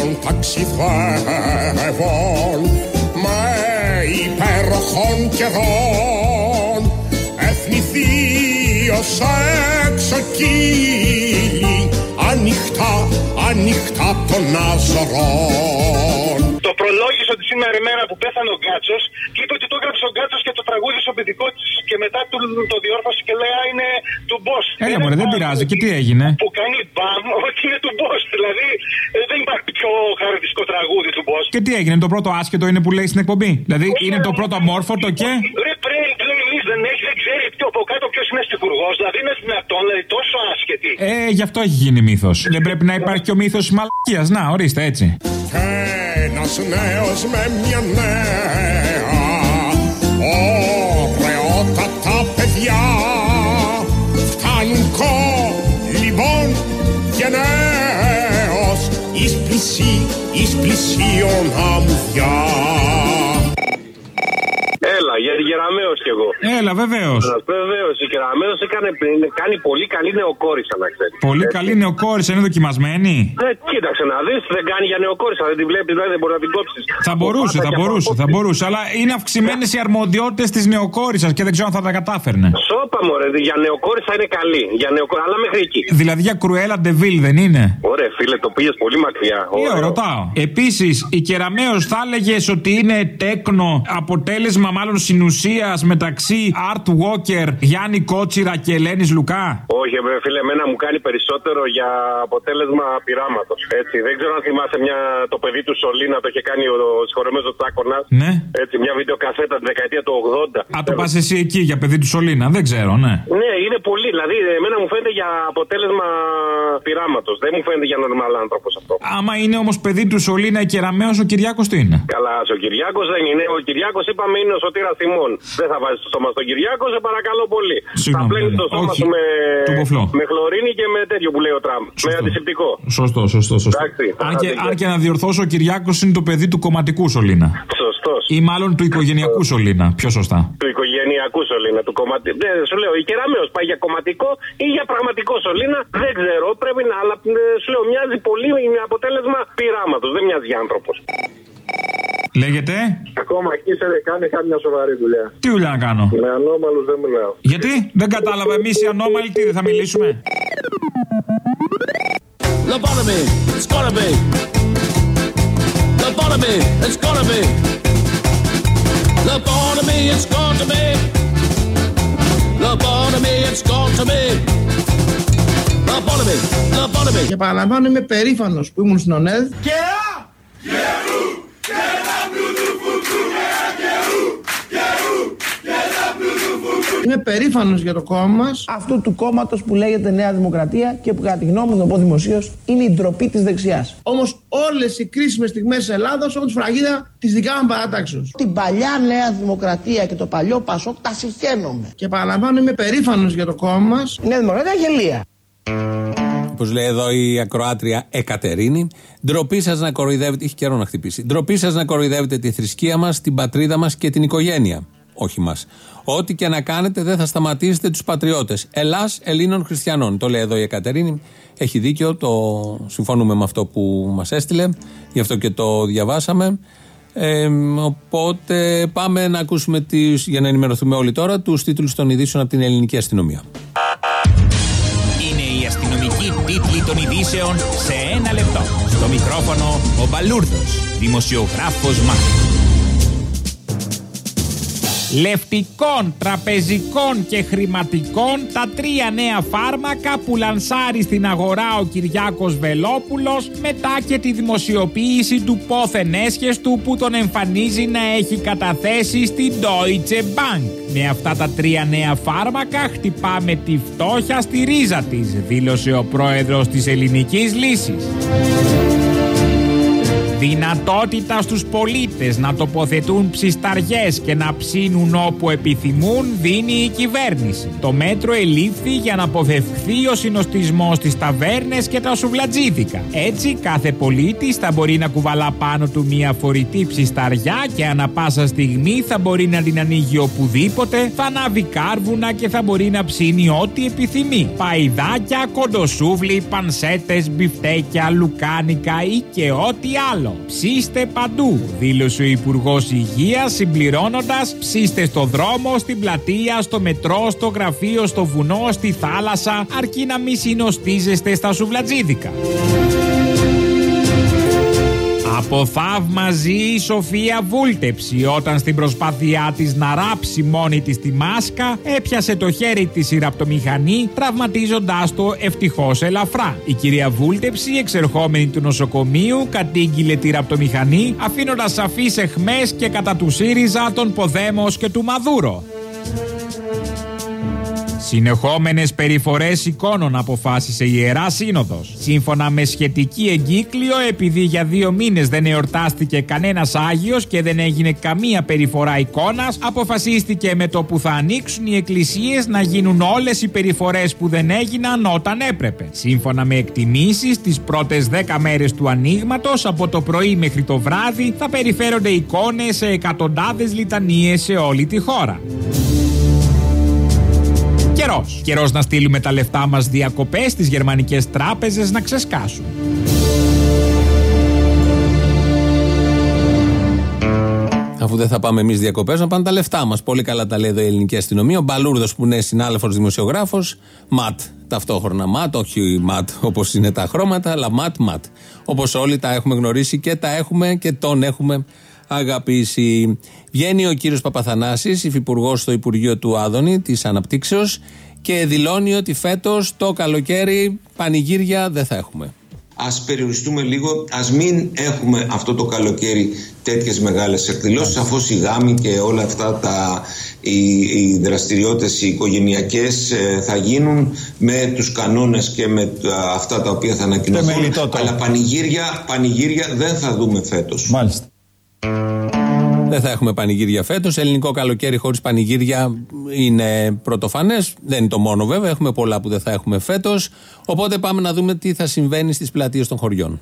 ταξιδεύων με υπέροχων καιρών εθνηθείως έξω κύλι ανοιχτά των Αζωρών. Το προλόγησε ότι σήμερα η μέρα που πέθανε ο Γκάτσος και είπε ότι το έγραψε ο Γκάτσος και το τραγούδισε ο παιδικό της και μετά το διόρθωσε και λέει είναι του Boss. Έλα μωρέ, δεν πειράζει. Και τι έγινε? Που κάνει μπαμ ότι είναι του Boss. Δηλαδή δεν υπάρχει πιο χαρακτηριστικό τραγούδι του Boss. Και τι έγινε, το πρώτο άσχετο είναι που λέει στην εκπομπή? Δηλαδή είναι το πρώτο αμόρφωτο και... Ρε δεν ξέρει από κάτω ποιος είναι στιγουργός. Δηλαδή είναι δυνατόν, δηλαδή τόσο άσχετη. Γι' αυτό έχει γίνει μύθος. Δεν πρέπει να υπάρχει και ο μύθος της μαλακίας. Να, ορίστε έτσι. Ένας νέος με μια νέα, ωραιότατα παιδιά, φτάνουν κολυμπών γενναίος εις πλησίον αμμουδιά. Έλα, για την Κεραμέως κι εγώ. Έλα, βεβαίως. Βεβαίως, η Κεραμέως κάνει πολύ καλή νεοκόρησα, να ξέρεις. Πολύ καλή νεοκόρησα, είναι δοκιμασμένη. Κοίταξε να δεις, δεν κάνει για νεοκόρησα, δεν τη βλέπεις, δηλαδή δεν μπορεί να την κόψεις. Θα μπορούσε, αλλά είναι αυξημένες οι αρμοδιότητες της νεοκόρισσας και δεν ξέρω αν θα τα κατάφερνε. Σώπα μωρέ, για νεοκόρησα είναι καλή, αλλά μέχρι εκεί. Δηλαδή για Κρουέλα Ντεβίλ δεν είναι? Ωραία, φίλε, το πήγες πολύ μακριά. Ρωτάω. Επίσης, η Κεραμέως θα έλεγες ότι είναι τέκνο αποτέλεσμα μάλλον συνουσίας μεταξύ Art Walker, Γιάννη Κότσιρα και Ελένης Λουκά? Όχι, φίλε, εμένα μου κάνει περισσότερο για αποτέλεσμα πειράματος. Έτσι, δεν ξέρω αν θυμάσαι το παιδί του Σολίνα, το είχε κάνει ο συγχωρεμένος Τσάκωνας. Ναι. Έτσι, μια βιντεοκασέτα τη δεκαετία του 80. Το πας εσύ εκεί για παιδί του Σολίνα, δεν ξέρω, ναι. Ναι, είναι πολύ. Δηλαδή, εμένα μου φαίνεται για αποτέλεσμα πειράματος. Δεν μου φαίνεται για νορμάλ άνθρωπος αυτό. Άμα είναι όμως παιδί του Σολίνα η Κεραμέως, ο Κυριάκος τι είναι? Καλά, ο Κυριάκος δεν είναι. Ο Κυριάκος είπαμε είναι ο Σωτήρας Θυμών. Δεν θα βάζεις το στόμα στον Κυριάκο, σε παρακαλώ πολύ. Θα πλένεις το στόμα σου με χλωρίνη και με τέτοιο που λέει ο Τραμπ. Με αντισηπτικό. Σωστό. Αν και να διορθώσω, ο Κυριάκος είναι το παιδί του κομματικού Σολίνα. Σωστός. Ή μάλλον του οικογενειακού Σολίνα. Πιο σωστά. Του οικογενειακού Σολίνα. Του κομματικού. Ναι, σου λέω, η Κεραμέως πάει για κομματικό ή για πραγματικό Σολίνα. Δεν ξέρω. Πρέπει να. Αλλά σου λέω, μοιάζει πολύ με αποτέλεσμα πειράματος. Δεν μοιάζει για άνθρωπος. Λέγεται. Ακόμα εκεί κάνει κάμια σοβαρή δουλειά. Τι δουλειά να κάνω? Με ανώμαλους δεν μιλάω. Γιατί? Δεν κατάλαβα. Εμείς οι ανώμαλοι τι, δεν θα μιλήσουμε? Lobotomy, it's gonna be. Lobotomy, it's gonna be. Lobotomy, it's going to be. Lobotomy, it's going to be. Lobotomy. Και παραλαμβάνω, είμαι περήφανος που ήμουν στην ΟΝΕΔ. Είμαι περήφανος για το κόμμα μας, αυτού του κόμματος που λέγεται Νέα Δημοκρατία και που κατά τη γνώμη μου, να πω δημοσίως, είναι η ντροπή της δεξιάς. Όμως όλες οι κρίσιμες στιγμές της Ελλάδας έχουν τη σφραγίδα της δικά μου παρατάξεως. Την παλιά Νέα Δημοκρατία και το παλιό Πασόκ τα συχαίνομαι. Και παραλαμβάνω, είμαι περήφανος για το κόμμα μας. Η Νέα Δημοκρατία γελία. Όπως λέει εδώ η ακροάτρια Εκατερίνη, ντροπή σας να κοροϊδεύετε, έχει καιρό να χτυπήσει. Ντροπή σας να κοροϊδεύετε τη θρησκεία μας, την πατρίδα μας και την οικογένεια. Όχι μας. Ό,τι και να κάνετε δεν θα σταματήσετε τους πατριώτες. Ελλάς Ελλήνων Χριστιανών. Το λέει εδώ η Εκατερίνη. Έχει δίκιο, συμφωνούμε με αυτό που μας έστειλε, γι' αυτό και το διαβάσαμε. Οπότε πάμε να ακούσουμε για να ενημερωθούμε όλοι τώρα τους τίτλους των ειδήσεων από την ελληνική αστυνομία. Είναι η αστυνομική τίτλη των ειδήσεων σε ένα λεπτό. Στο μικρόφωνο ο Μπαλούρδος, δημοσιογράφος Μάρκος. Λευτικών, τραπεζικών και χρηματικών, τα 3 νέα φάρμακα που λανσάρει στην αγορά ο Κυριάκος Βελόπουλος μετά και τη δημοσιοποίηση του πόθεν έσχεστου που τον εμφανίζει να έχει καταθέσει στην Deutsche Bank. Με αυτά τα 3 νέα φάρμακα χτυπάμε τη φτώχεια στη ρίζα της, δήλωσε ο πρόεδρος της Ελληνικής Λύσης. Δυνατότητα στους πολίτες να τοποθετούν ψισταριές και να ψήνουν όπου επιθυμούν δίνει η κυβέρνηση. Το μέτρο ελήφθη για να αποφευχθεί ο συνοστισμός στις ταβέρνες και τα σουβλατζίδικα. Έτσι κάθε πολίτης θα μπορεί να κουβαλά πάνω του μια φορητή ψισταριά και ανά πάσα στιγμή θα μπορεί να την ανοίγει οπουδήποτε, θα ανάβει κάρβουνα και θα μπορεί να ψήνει ό,τι επιθυμεί. Παϊδάκια, κοντοσούβλι, πανσέτες, μπιφτέκια, λουκάνικα ή και ό,τι άλλο. Ψήστε παντού, δήλωσε ο Υπουργός Υγείας, συμπληρώνοντας: ψήστε στο δρόμο, στην πλατεία, στο μετρό, στο γραφείο, στο βουνό, στη θάλασσα, αρκεί να μη συνοστίζεστε στα σουβλατζίδικα. Από θαύμαζε η Σοφία Βούλτεψη όταν στην προσπάθειά της να ράψει μόνη της τη μάσκα έπιασε το χέρι της η ραπτομηχανή, τραυματίζοντάς το ευτυχώς ελαφρά. Η κυρία Βούλτεψη, εξερχόμενη του νοσοκομείου, κατήγγειλε τη ραπτομηχανή αφήνοντας σαφείς αιχμές και κατά του ΣΥΡΙΖΑ, τον Ποδέμος και του Μαδούρο. Συνεχόμενες περιφορές εικόνων αποφάσισε η Ιερά Σύνοδος. Σύμφωνα με σχετική εγκύκλιο, επειδή για 2 μήνες δεν εορτάστηκε κανένας Άγιος και δεν έγινε καμία περιφορά εικόνας, αποφασίστηκε με το που θα ανοίξουν οι εκκλησίες να γίνουν όλες οι περιφορές που δεν έγιναν όταν έπρεπε. Σύμφωνα με εκτιμήσεις, τις πρώτες 10 μέρες του ανοίγματος, από το πρωί μέχρι το βράδυ, θα περιφέρονται εικόνες σε εκατοντάδες λιτανίες σε όλη τη χώρα. Καιρός να στείλουμε τα λεφτά μας διακοπές στις γερμανικές τράπεζες να ξεσκάσουν. Αφού δεν θα πάμε εμείς διακοπές, να πάνε τα λεφτά μας. Πολύ καλά τα λέει εδώ η ελληνική αστυνομία. Ο Μπαλούρδος που είναι συνάδελφος δημοσιογράφος, ματ. Ταυτόχρονα ματ, όχι ματ όπως είναι τα χρώματα, αλλά ματ. Όπως όλοι τα έχουμε γνωρίσει και τα έχουμε και τον έχουμε αγαπήσει. Βγαίνει ο κύριος Παπαθανάσης, υφυπουργός στο Υπουργείο του Άδωνη της Αναπτύξεως, και δηλώνει ότι φέτος το καλοκαίρι πανηγύρια δεν θα έχουμε. Ας περιοριστούμε λίγο, ας μην έχουμε αυτό το καλοκαίρι τέτοιες μεγάλες εκδηλώσεις. Σαφώς οι γάμοι και όλα αυτά οι δραστηριότητες οι οικογενειακές θα γίνουν με τους κανόνες και με αυτά τα οποία θα ανακοινωθούν. Αλλά πανηγύρια δεν θα δούμε φέτος. Μάλιστα. Δεν θα έχουμε πανηγύρια φέτος. Ελληνικό καλοκαίρι χωρίς πανηγύρια είναι πρωτοφανές. Δεν είναι το μόνο βέβαια. Έχουμε πολλά που δεν θα έχουμε φέτος. Οπότε πάμε να δούμε τι θα συμβαίνει στις πλατείες των χωριών.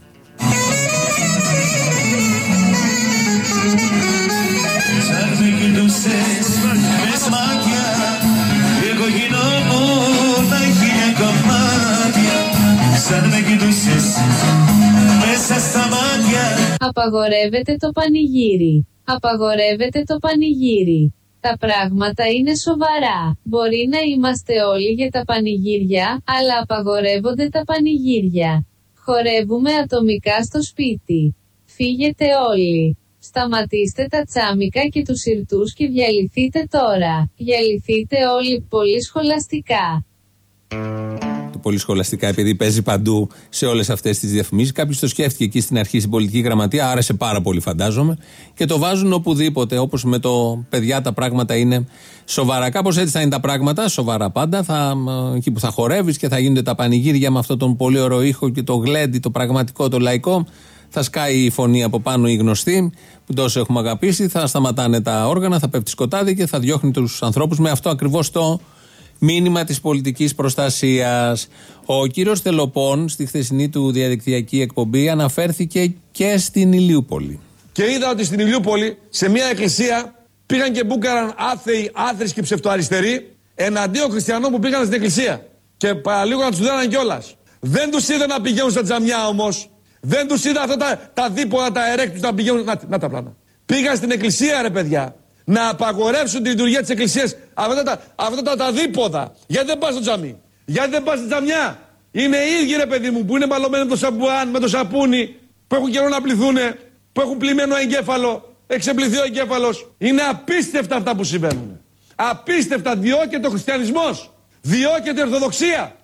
Απαγορεύεται το πανηγύρι. Απαγορεύεται το πανηγύρι. Τα πράγματα είναι σοβαρά. Μπορεί να είμαστε όλοι για τα πανηγύρια, αλλά απαγορεύονται τα πανηγύρια. Χορεύουμε ατομικά στο σπίτι. Φύγετε όλοι. Σταματήστε τα τσάμικα και τους συρτούς και διαλυθείτε τώρα. Διαλυθείτε όλοι πολύ σχολαστικά. πολύ σχολαστικά, επειδή παίζει παντού σε όλες αυτές τις διαφημίσεις. Κάποιος το σκέφτηκε εκεί στην αρχή στην πολιτική γραμματεία, άρεσε πάρα πολύ, φαντάζομαι, και το βάζουν οπουδήποτε. Όπως με το παιδιά τα πράγματα είναι σοβαρά. Κάπως έτσι θα είναι τα πράγματα, σοβαρά πάντα. Εκεί που θα χορεύεις και θα γίνονται τα πανηγύρια με αυτόν τον πολύ ωραίο ήχο και το γλέντι, το πραγματικό, το λαϊκό. Θα σκάει η φωνή από πάνω η γνωστή, που τόσο έχουμε αγαπήσει. Θα σταματάνε τα όργανα, θα πέφτει σκοτάδι και θα διώχνει τους ανθρώπους με αυτό ακριβώς το μήνυμα της πολιτικής προστασίας. Ο κύριος Τελοπών στη χθεσινή του διαδικτυακή εκπομπή αναφέρθηκε και στην Ηλιούπολη. Και είδα ότι στην Ηλιούπολη, σε μια εκκλησία, πήγαν και μπούκαραν άθεοι, άθρησκοι ψευτοαριστεροί εναντίον χριστιανών που πήγαν στην εκκλησία. Και παραλίγο να τους δέναν κιόλας. Δεν τους είδα να πηγαίνουν στα τζαμιά όμως. Δεν τους είδα αυτά τα δίποτα, τα ερέκτους να πηγαίνουν. Να τα πλάνα. Πήγαν στην εκκλησία, ρε παιδιά, να απαγορεύσουν τη λειτουργία της εκκλησίας. Αυτά τα δίποδα. Γιατί δεν πας στο τζαμί? Γιατί δεν πας στη τζαμιά? Είναι οι ίδιοι, ρε παιδί μου, που είναι μαλωμένοι με το σαμπουάν, με το σαπούνι, που έχουν καιρό να πληθούνε, που έχουν πλημμένο εγκέφαλο, εξεπληθεί ο εγκέφαλος. Είναι απίστευτα αυτά που συμβαίνουν. Απίστευτα. Διώκεται ο χριστιανισμός. Διώκεται η Ορθοδοξία.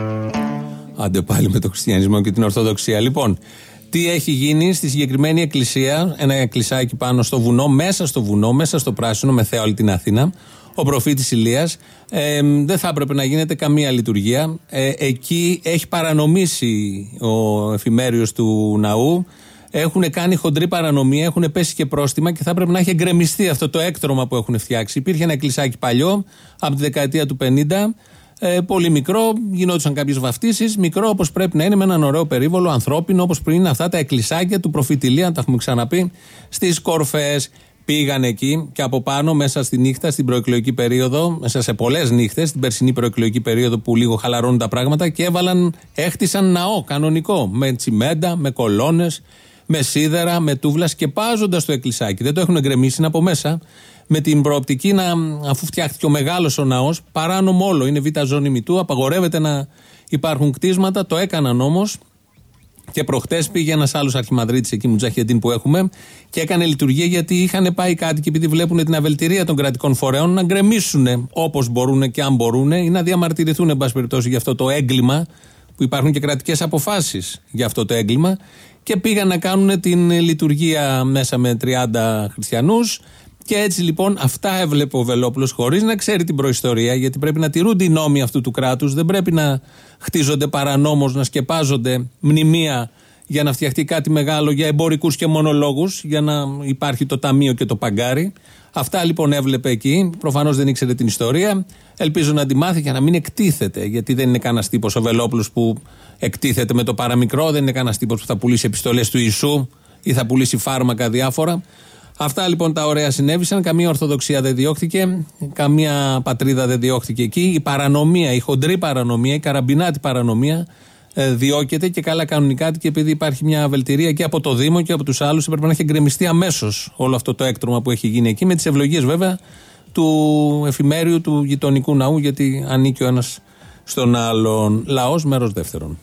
Άντε πάλι με το χριστιανισμό και την Ορθοδοξία. Λοιπόν, τι έχει γίνει στη συγκεκριμένη εκκλησία, ένα εκκλησάκι πάνω στο βουνό, μέσα στο πράσινο, με θέα όλη την Αθήνα, ο προφήτης Ηλίας. Δεν θα έπρεπε να γίνεται καμία λειτουργία. Εκεί έχει παρανομήσει ο εφημέριος του ναού. Έχουν κάνει χοντρή παρανομία, έχουν πέσει και πρόστιμα και θα έπρεπε να έχει εγκρεμιστεί αυτό το έκτρωμα που έχουν φτιάξει. Υπήρχε ένα εκκλησάκι παλιό, από τη δεκαετία του 50. Πολύ μικρό, γινόντουσαν κάποιες βαφτίσεις, μικρό όπως πρέπει να είναι, με έναν ωραίο περίβολο, ανθρώπινο, όπως πριν είναι αυτά τα εκκλησάκια του προφήτη Ηλία, τα έχουμε ξαναπεί, στις κορφές. Πήγαν εκεί και από πάνω, μέσα στη νύχτα, στην προεκλογική περίοδο, μέσα σε πολλές νύχτες, στην περσινή προεκλογική περίοδο που λίγο χαλαρώνουν τα πράγματα, και έχτισαν ναό κανονικό, με τσιμέντα, με κολόνες, με σίδερα, με τούβλα, σκεπάζοντας το εκκλησάκι. Δεν το έχουν εγκρεμίσει, είναι από μέσα. Με την προοπτική αφού φτιάχτηκε ο μεγάλος ο ναός, παράνομο όλο, είναι β' ζώνη μητού, απαγορεύεται να υπάρχουν κτίσματα, το έκαναν όμως. Και προχτές πήγε ένας άλλος αρχιμανδρίτης εκεί, Μουτζαχεντίν, που έχουμε, και έκανε λειτουργία, γιατί είχαν πάει κάτι και επειδή βλέπουν την αβελτηρία των κρατικών φορέων να γκρεμίσουν όπως μπορούν και αν μπορούν, ή να διαμαρτυρηθούν, εν πάση περιπτώσει, για αυτό το έγκλημα, που υπάρχουν και κρατικές αποφάσεις για αυτό το έγκλημα, και πήγαν να κάνουν την λειτουργία μέσα με 30 χριστιανούς. Και έτσι λοιπόν αυτά έβλεπε ο Βελόπουλος, χωρίς να ξέρει την προϊστορία, γιατί πρέπει να τηρούνται οι νόμοι αυτού του κράτους, δεν πρέπει να χτίζονται παρανόμως, να σκεπάζονται μνημεία για να φτιαχτεί κάτι μεγάλο για εμπορικούς και μονολόγους, για να υπάρχει το ταμείο και το παγκάρι. Αυτά λοιπόν έβλεπε εκεί. Προφανώς δεν ήξερε την ιστορία. Ελπίζω να τη μάθει για να μην εκτίθεται, γιατί δεν είναι κανένας τύπος ο Βελόπουλος που εκτίθεται με το παραμικρό, δεν είναι κανένας τύπος που θα πουλήσει επιστολές του Ιησού ή θα πουλήσει φάρμακα διάφορα. Αυτά λοιπόν τα ωραία συνέβησαν. Καμία Ορθοδοξία δεν διώχθηκε, καμία πατρίδα δεν διώχθηκε εκεί. Η παρανομία, η χοντρή παρανομία, η καραμπινάτη παρανομία διώκεται, και καλά κανονικά, και επειδή υπάρχει μια αβελτηρία και από το Δήμο και από τους άλλους, έπρεπε να έχει εγκρεμιστεί αμέσως όλο αυτό το έκτρωμα που έχει γίνει εκεί, με τις ευλογίες βέβαια του εφημέριου του γειτονικού ναού, γιατί ανήκει ο ένας στον άλλον. Λαός, μέρος δεύτερον.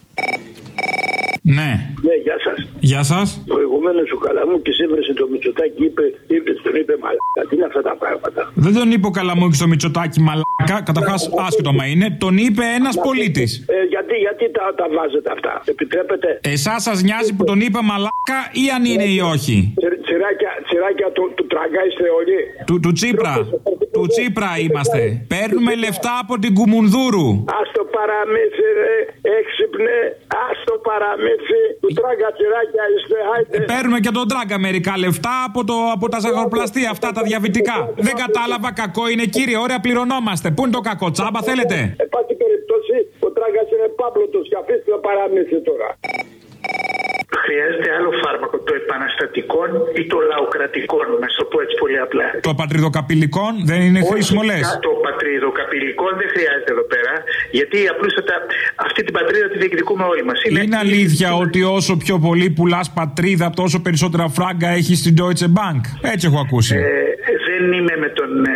Ναι. Ναι, γεια σας. Γεια σας. Προηγουμένως ο Καλαμούκης σύνδεσε το Μητσοτάκη, τον είπε μαλάκα. Τι είναι αυτά τα πράγματα? Δεν τον είπε ο Καλαμούκης το Μητσοτάκη μαλάκα. Καταρχάς, άσχετο μα είναι. Τον είπε ένας πολίτης. Γιατί τα βάζετε αυτά? Επιτρέπετε? Εσάς σας νοιάζει που τον είπε μαλάκα ή αν είναι ή όχι? Τσιράκια του Τράγκα είστε όλοι. Του Τσίπρα. Του Τσίπρα είμαστε. Παίρνουμε λεφτά από την Κουμουνδούρου. Ας το παραμύθι, ρε, έξυπνε. Ας το παραμύθι. Του Τράγκα, Τσιράκια είστε. Παίρνουμε και τον Τράγκα μερικά λεφτά από τα ζαχαροπλαστεία, αυτά τα διαβητικά. Δεν κατάλαβα, κακό είναι, κύριε. Ωραία, πληρωνόμαστε. Πού είναι το κακό, τσάμπα θέλετε? Εν πάση περιπτώσει, ο Τράγκας είναι πάπλωτος και αφήστε το παραμύθι τώρα. Χρειάζεται άλλο φάρμακο, το επαναστατικών ή το λαοκρατικών, να σου το πω έτσι πολύ απλά. Το πατριδοκαπηλικών δεν είναι χρήσιμο, λες? Το πατριδοκαπηλικών δεν χρειάζεται εδώ πέρα, γιατί απλούστατα αυτή την πατρίδα τη διεκδικούμε όλοι μας. Είναι αλήθεια ότι όσο πιο πολύ πουλάς πατρίδα, τόσο περισσότερα φράγκα έχει στην Deutsche Bank? Έτσι έχω ακούσει. Δεν είμαι με τον Βελόπουλο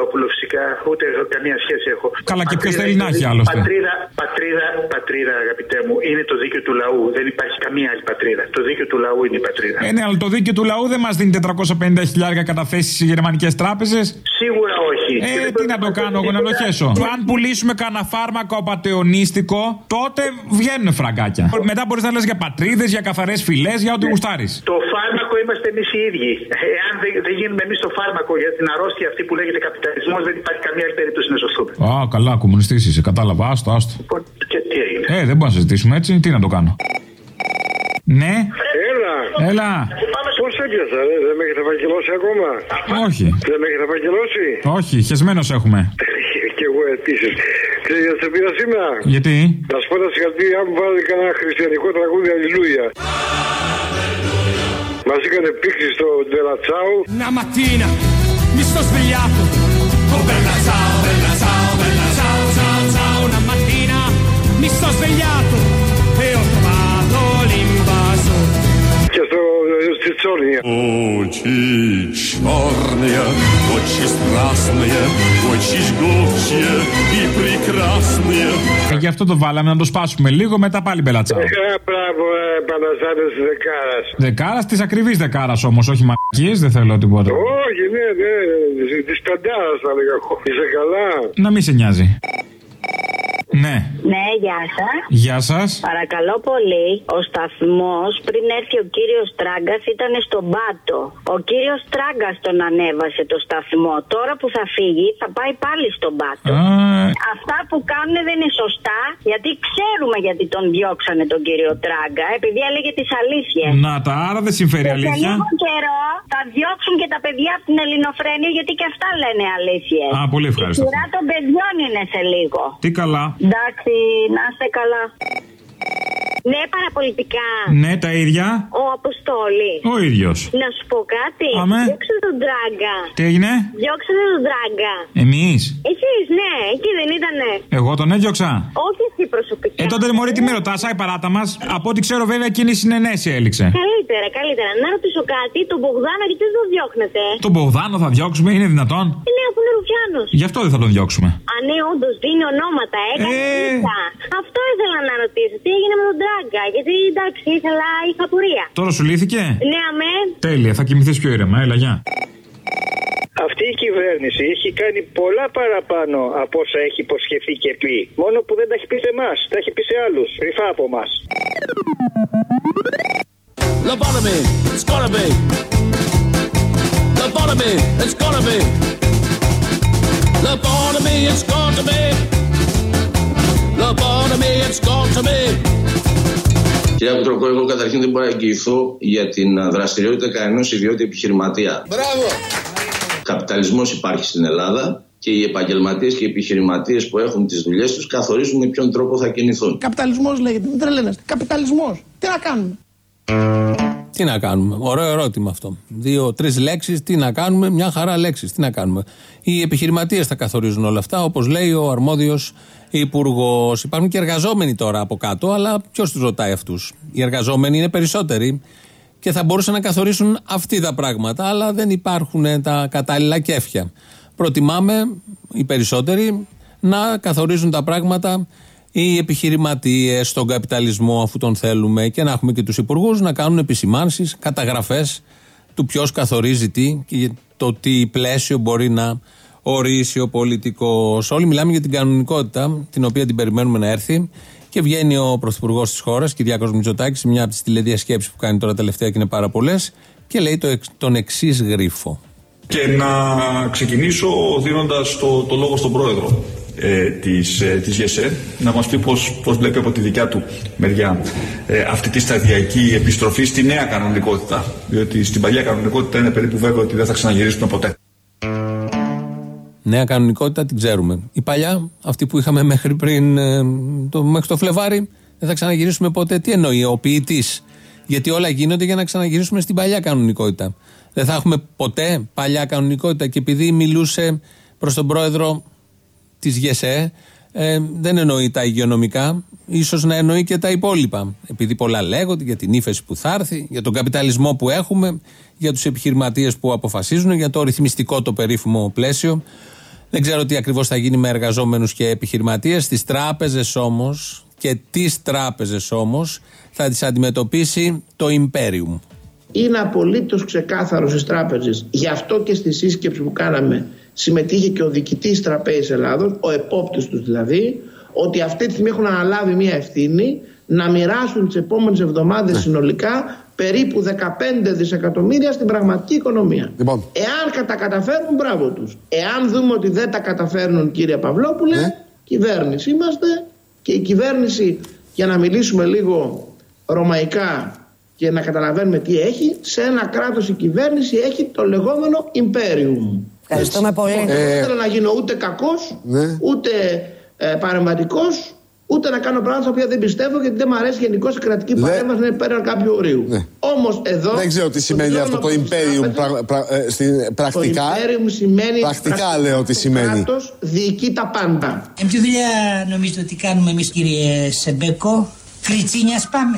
Βελόπουλο φυσικά, ούτε καμία σχέση έχω. Καλά, και ποιο θέλει να έχει άλλωστε. Πατρίδα, αγαπητέ μου, είναι το δίκαιο του λαού. Δεν υπάρχει καμία άλλη πατρίδα. Το δίκαιο του λαού είναι η πατρίδα. Ναι, αλλά το δίκαιο του λαού δεν μας δίνει 450.000 καταθέσεις σε γερμανικές τράπεζες. Σίγουρα όχι. Τι να το κάνω εγώ, να το χέσω. Αν πουλήσουμε κανένα φάρμακο απατεωνίστικο, τότε βγαίνουν φραγκάκια. Μετά μπορείς να λες για πατρίδες, για καθαρές φυλές, για ό,τι γουστάρεις. Το φάρμακο είμαστε εμείς οι ίδιοι. Εάν δεν γίνουμε εμείς το φάρμακο για την αρρώστια αυτή που λέγεται καπιταλισμός, δεν υπάρχει καμία άλλη περίπτωση να σωθούμε. Α, καλά, κομμουνιστής είσαι, κατάλαβα. Άστο. Και τι έγινε. Δεν μπορούμε να συζητήσουμε έτσι, τι να το κάνω. Ναι. Έλα. Πώς έπιασα, δεν με έχετε φακελώσει ακόμα? Όχι. Δεν με έχετε φακελώσει? Όχι, χεσμένος έχουμε. Και εγώ επίσης. Ξέρετε γιατί σε πήρα σήμερα? Γιατί? Να σου πω τα συγχαρητήριά μου, βάλει κανένα χριστιανικό τραγούδι, Αλληλούια. Μας είχαν πήξει στο Μπελατσάου. Una mattina mi sto svegliato. Oh bella ciao, bella ciao, bella ciao, ciao, ciao. Una mattina mi sto svegliato e ho trovato l'invaso. Και στη Τσόρνια. Очи черные, очи страстные, очи жгучие и прекрасные. Γι' αυτό το βάλαμε να το σπάσουμε λίγο, μετά πάλι μπελατσάω. Μπράβο, Πανασάτες της Δεκάρας. Δεκάρας, της ακριβής Δεκάρας όμως, όχι μ***κης, δεν θέλω τίποτα. Όχι, ναι, της Πεντάρας θα λέγα εγώ. Είσαι καλά? Να μην σε νοιάζει. Ναι. Ναι, γεια σας. Γεια σας. Παρακαλώ πολύ, ο σταθμός πριν έρθει ο κύριος Τράγκας ήταν στον Πάτο. Ο κύριος Τράγκας τον ανέβασε το σταθμό. Τώρα που θα φύγει θα πάει πάλι στον Πάτο. Αυτά που κάνουν δεν είναι σωστά, γιατί ξέρουμε γιατί τον διώξανε τον κύριο Τράγκα, επειδή έλεγε τις αλήθειες. Να τα, άρα δεν συμφέρει αλήθεια. Σε λίγο καιρό θα διώξουν και τα παιδιά από την Ελληνοφρένεια, γιατί και αυτά λένε αλήθειες. Α, πολύ ευχαριστώ. Η σειρά των παιδιών είναι σε λίγο. Τι καλά. Εντάξει, να είστε καλά. Ναι, παραπολιτικά. Ναι, τα ίδια. Ο Αποστόλη. Ο ίδιος. Να σου πω κάτι. Αμέ. Διώξε τον Τράγκα. Τι έγινε? Διώξε τον Τράγκα. Εμείς. Εσείς, ναι, εκεί δεν ήτανε? Εγώ τον έδιωξα. Όχι εσύ προσωπικά. Τότε μωρή τι με ρωτάς, η παράτα μας. Από ό,τι ξέρω βέβαια εκείνη η συνενέση έληξε. Καλύτερα. Να ρωτήσω κάτι, τον Μπογδάνο γιατί δεν τον διώχνετε? Τον Μπογδάνο θα διώξουμε, είναι δυνατόν? Ναι, αφού είναι Ρουφιάνος. Γι' αυτό δεν θα τον διώξουμε. Α, ναι, όντως δίνει ονόματα, Αυτό ήθελα να ρωτήσω. Τι έγινε με τον Τράγκα? Γιατί εντάξει, είχα πορεία. Τώρα σου λύθηκε? Ναι, αμέ. Τέλεια, θα κοιμηθείς πιο ήρεμα, έλα, γεια. Αυτή η κυβέρνηση έχει κάνει πολλά παραπάνω από όσα έχει υποσχεθεί και πει. Μόνο που δεν τα έχει πει σε εμάς, τα έχει πει σε άλλους, κρυφά από εμάς. Lobotomy, it's gonna be. Lobotomy, it's gonna be. Lobotomy, it's going to be. Lobotomy, it's going to be. Κύριε Κουτροκό, εγώ καταρχήν δεν μπορώ να εγγυηθώ για την δραστηριότητα κανενός ιδιώτη επιχειρηματία. Μπράβο! Καπιταλισμός υπάρχει στην Ελλάδα και οι επαγγελματίες και οι επιχειρηματίες που έχουν τις δουλειές τους καθορίζουν με ποιον τρόπο θα κινηθούν. Καπιταλισμός λέγεται, μην τρελαίνεστε. Καπιταλισμός. Τι να κάνουμε? Τι να κάνουμε, ωραίο ερώτημα αυτό. 2-3 λέξεις, τι να κάνουμε, μια χαρά λέξεις, τι να κάνουμε. Οι επιχειρηματίες θα καθορίζουν όλα αυτά, όπως λέει ο αρμόδιος υπουργός. Υπάρχουν και εργαζόμενοι τώρα από κάτω, αλλά ποιος τους ρωτάει αυτούς? Οι εργαζόμενοι είναι περισσότεροι και θα μπορούσαν να καθορίσουν αυτοί τα πράγματα, αλλά δεν υπάρχουν τα κατάλληλα κέφια. Προτιμάμε οι περισσότεροι να καθορίζουν τα πράγματα οι επιχειρηματίες στον καπιταλισμό, αφού τον θέλουμε, και να έχουμε και τους υπουργούς να κάνουν επισημάνσεις, καταγραφές του ποιος καθορίζει τι και το τι πλαίσιο μπορεί να ορίσει ο πολιτικός. Όλοι μιλάμε για την κανονικότητα, την οποία την περιμένουμε να έρθει, και βγαίνει ο πρωθυπουργός της χώρας, Κυριάκος Μητσοτάκης, σε μια από τις τηλεδιασκέψεις που κάνει τώρα τελευταία και είναι πάρα πολλές, και λέει τον εξής γρίφο. Και να ξεκινήσω δίνοντας το λόγο στον πρόεδρο της ΓΕΣΕ, να μας πει πώς βλέπει από τη δικιά του μεριά αυτή τη σταδιακή επιστροφή στη νέα κανονικότητα, διότι στην παλιά κανονικότητα είναι περίπου βέβαιο ότι δεν θα ξαναγυρίσουμε ποτέ. Νέα κανονικότητα την ξέρουμε. Η παλιά, αυτή που είχαμε μέχρι το Φλεβάρι, δεν θα ξαναγυρίσουμε ποτέ. Τι εννοεί ο ποιητής? Γιατί όλα γίνονται για να ξαναγυρίσουμε στην παλιά κανονικότητα. Δεν θα έχουμε ποτέ παλιά κανονικότητα. Και επειδή μιλούσε προς τον πρόεδρο της ΓΕΣΕ, δεν εννοεί τα υγειονομικά, ίσως να εννοεί και τα υπόλοιπα. Επειδή πολλά λέγονται για την ύφεση που θα έρθει, για τον καπιταλισμό που έχουμε, για τους επιχειρηματίες που αποφασίζουν, για το ρυθμιστικό το περίφημο πλαίσιο. Δεν ξέρω τι ακριβώς θα γίνει με εργαζόμενους και επιχειρηματίες. Τις τράπεζες όμως και τις τράπεζες όμως θα τις αντιμετωπίσει το Imperium. Είναι απολύτως ξεκάθαρο στις τράπεζες. Γι' αυτό και στη σύσκεψη που κάναμε συμμετείχε και ο διοικητής Τραπέζης Ελλάδος, ο επόπτης τους δηλαδή, ότι αυτή τη στιγμή έχουν αναλάβει μια ευθύνη να μοιράσουν τις επόμενες εβδομάδες συνολικά περίπου 15 δισεκατομμύρια στην πραγματική οικονομία. Λοιπόν. Εάν τα καταφέρουν, μπράβο τους. Εάν δούμε ότι δεν τα καταφέρνουν, κύριε Παυλόπουλε, κυβέρνηση είμαστε, και η κυβέρνηση, για να μιλήσουμε λίγο ρωμαϊκά και να καταλαβαίνουμε τι έχει, σε ένα κράτος η κυβέρνηση έχει το λεγόμενο Imperium. Ευχαριστούμε πολύ. Δεν θέλω να γίνω ούτε κακός, ούτε παρεμβατικός, ούτε να κάνω πράγματα τα οποία δεν πιστεύω, γιατί δεν μου αρέσει γενικώς η κρατική παρέμβαση να είναι πέραν κάποιου ορίου. Όμως εδώ. Δεν ξέρω τι σημαίνει αυτό το Imperium πρακτικά. Το Imperium σημαίνει. Πρακτικά λέω τι σημαίνει. Το κράτος διοικεί τα πάντα. Τι δουλειά νομίζετε ότι κάνουμε εμείς, κύριε Σεμπέκο? Κριτσίνιας πάμε.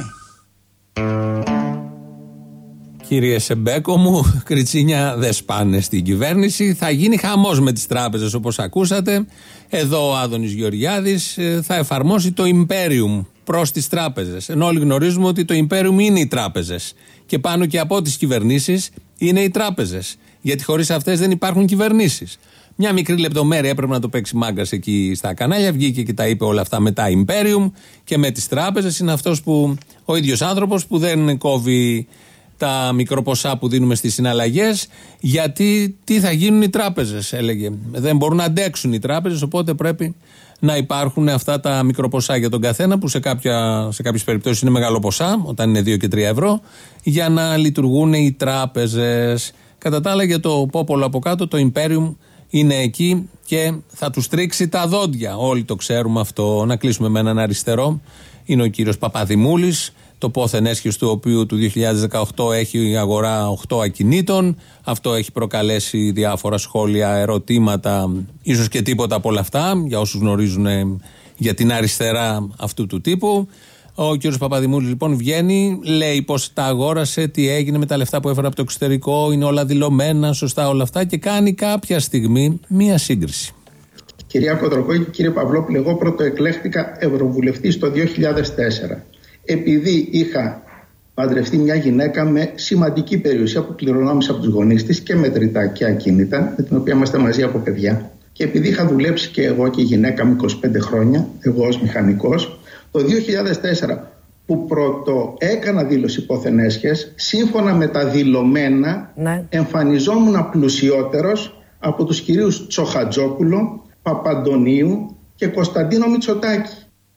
Κύριε Σεμπέκο μου, κριτσίνια δεν σπάνε στην κυβέρνηση. Θα γίνει χαμός με τις τράπεζες, όπως ακούσατε. Εδώ ο Άδωνης Γεωργιάδης θα εφαρμόσει το Imperium προς τις τράπεζες. Ενώ όλοι γνωρίζουμε ότι το Imperium είναι οι τράπεζες. Και πάνω και από τις κυβερνήσεις είναι οι τράπεζες. Γιατί χωρίς αυτές δεν υπάρχουν κυβερνήσεις. Μια μικρή λεπτομέρεια έπρεπε να το παίξει μάγκας εκεί στα κανάλια. Βγήκε και τα είπε όλα αυτά με τα Imperium και με τις τράπεζες. Είναι αυτός που, ο ίδιος άνθρωπος που δεν κόβει τα μικροποσά που δίνουμε στις συναλλαγές, γιατί τι θα γίνουν οι τράπεζες, έλεγε. Δεν μπορούν να αντέξουν οι τράπεζες, οπότε πρέπει να υπάρχουν αυτά τα μικροποσά για τον καθένα, που σε κάποιες περιπτώσεις είναι μεγάλο ποσά, όταν είναι 2 και 3 ευρώ, για να λειτουργούν οι τράπεζες. Κατά τα άλλα, για το πόπολο από κάτω, το Imperium είναι εκεί και θα τους τρίξει τα δόντια. Όλοι το ξέρουμε αυτό. Να κλείσουμε με έναν αριστερό. Είναι ο κύριος Παπαδημούλης, το πόθεν έσχης του οποίου του 2018 έχει αγορά 8 ακινήτων. Αυτό έχει προκαλέσει διάφορα σχόλια, ερωτήματα, ίσως και τίποτα από όλα αυτά, για όσους γνωρίζουν για την αριστερά αυτού του τύπου. Ο κύριος Παπαδημούλης λοιπόν βγαίνει, λέει πως τα αγόρασε, τι έγινε με τα λεφτά που έφερε από το εξωτερικό, είναι όλα δηλωμένα, σωστά όλα αυτά, και κάνει κάποια στιγμή μία σύγκριση. Κυρία Κοντροκόη και κύριε Παυλόπουλε, εγώ πρωτοεκλέχτηκα ευρωβουλευτής το 2004. Επειδή είχα παντρευτεί μια γυναίκα με σημαντική περιουσία που κληρονόμησα από τους γονείς της και μετρητά και ακίνητα, με την οποία είμαστε μαζί από παιδιά, και επειδή είχα δουλέψει και εγώ και η γυναίκα μου 25 χρόνια, εγώ ως μηχανικός, το 2004 που πρώτο έκανα δήλωση πόθεν έσχες, σύμφωνα με τα δηλωμένα, εμφανιζόμουν πλουσιότερος από τους κυρίους Τσοχατζόπουλο, Παπαντονίου και Κωνσταντίνο Μητσοτάκη.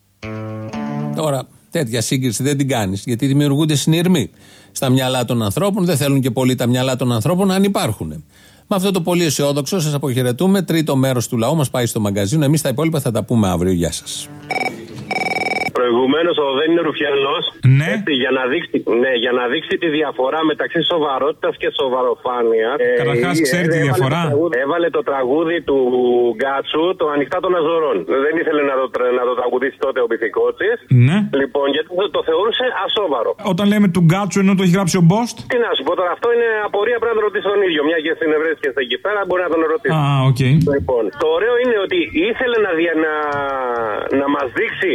Τώρα, τέτοια σύγκριση δεν την κάνεις, γιατί δημιουργούνται συνειρμοί στα μυαλά των ανθρώπων. Δεν θέλουν και πολύ τα μυαλά των ανθρώπων αν υπάρχουν. Με αυτό το πολύ αισιόδοξο σας αποχαιρετούμε. Τρίτο μέρος του λαού μας πάει στο μαγκαζίνο. Εμείς τα υπόλοιπα θα τα πούμε αύριο. Γεια σας. Προηγουμένως ο δεν είναι Ρουφιανός. Ναι. Για να δείξει τη διαφορά μεταξύ σοβαρότητας και σοβαροφάνειας. Καταρχάς ξέρει τη διαφορά. Έβαλε το τραγούδι του Γκάτσου, το Ανοιχτά των Αζωρών. Δεν ήθελε να το τραγουδήσει τότε ο Μπιθικότσης. Ναι. Λοιπόν, γιατί το θεωρούσε ασόβαρο. Όταν λέμε του Γκάτσου ενώ το έχει γράψει ο Μπόστ. Τι να σου πω τώρα, αυτό είναι απορία, πρέπει να τον ρωτήσει τον ίδιο. Μια και στην Ευρέση και στην Κιθάρα μπορεί να τον ρωτήσει. οκ. Λοιπόν, το ωραίο είναι ότι ήθελε να μας δείξει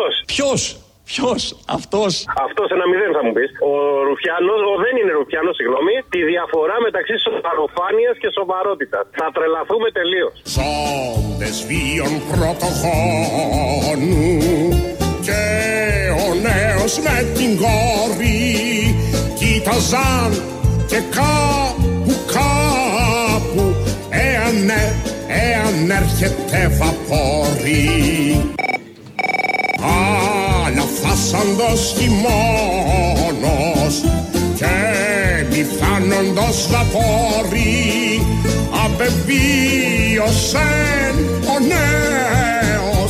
Ποιος, αυτός. Αυτός ένα 0 θα μου πεις. Ο Ρουφιάνος, δεν είναι Ρουφιάνος, συγγνώμη, τη διαφορά μεταξύ σοβαροφάνειας και σοβαρότητας. Θα τρελαθούμε τελείως. Σαν δεσβείων πρωτοχρόνου και ο νέος με την κόρη κοίταζαν και κάπου εάν έρχεται βαπόρι. Αναφάσαντος χειμώνος και μη φάνοντος βαπόρι, απεβίωσεν ο νέος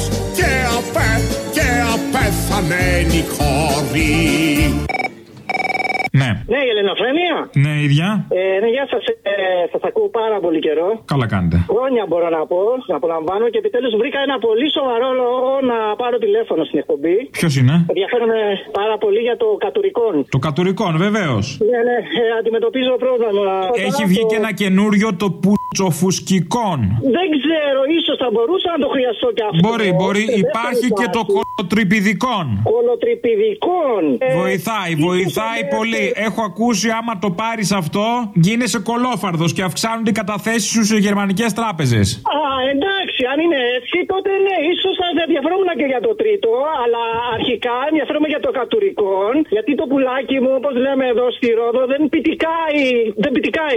και απέθανε η κόρη. Ναι. Ναι, η Ελληνοφρένεια. Ναι, ίδια. Ναι, γεια σας. Σας ακούω πάρα πολύ καιρό. Καλά κάνετε. Χρόνια μπορώ να πω, να απολαμβάνω και επιτέλους βρήκα ένα πολύ σοβαρό λόγο να πάρω τηλέφωνο στην εκπομπή. Ποιος είναι? Ενδιαφέρομαι πάρα πολύ για το κατουρικόν. Το κατουρικόν, βεβαίως. Ναι, αντιμετωπίζω πρόβλημα. Έχει βγει και ένα καινούριο, το πουτσοφουσκικόν. Δεν ξέρω, ίσως θα μπορούσα να το χρειαστώ κι αυτό. Μπορεί. Υπάρχει και το κολοτρυπηδικόν. Κολοτρυπηδικόν. Βοηθάει πολύ. Έχω ακούσει άμα το πάρεις αυτό, γίνεσαι κολόφαρδος και αυξάνονται οι καταθέσεις σου σε γερμανικές τράπεζες. Εντάξει, αν είναι έτσι, τότε ναι, ίσως θα ενδιαφερόμουν και για το τρίτο, αλλά αρχικά ενδιαφέρομαι για το κατουρικόν, γιατί το πουλάκι μου, όπως λέμε εδώ στη Ρόδο, δεν πητικάει. Δεν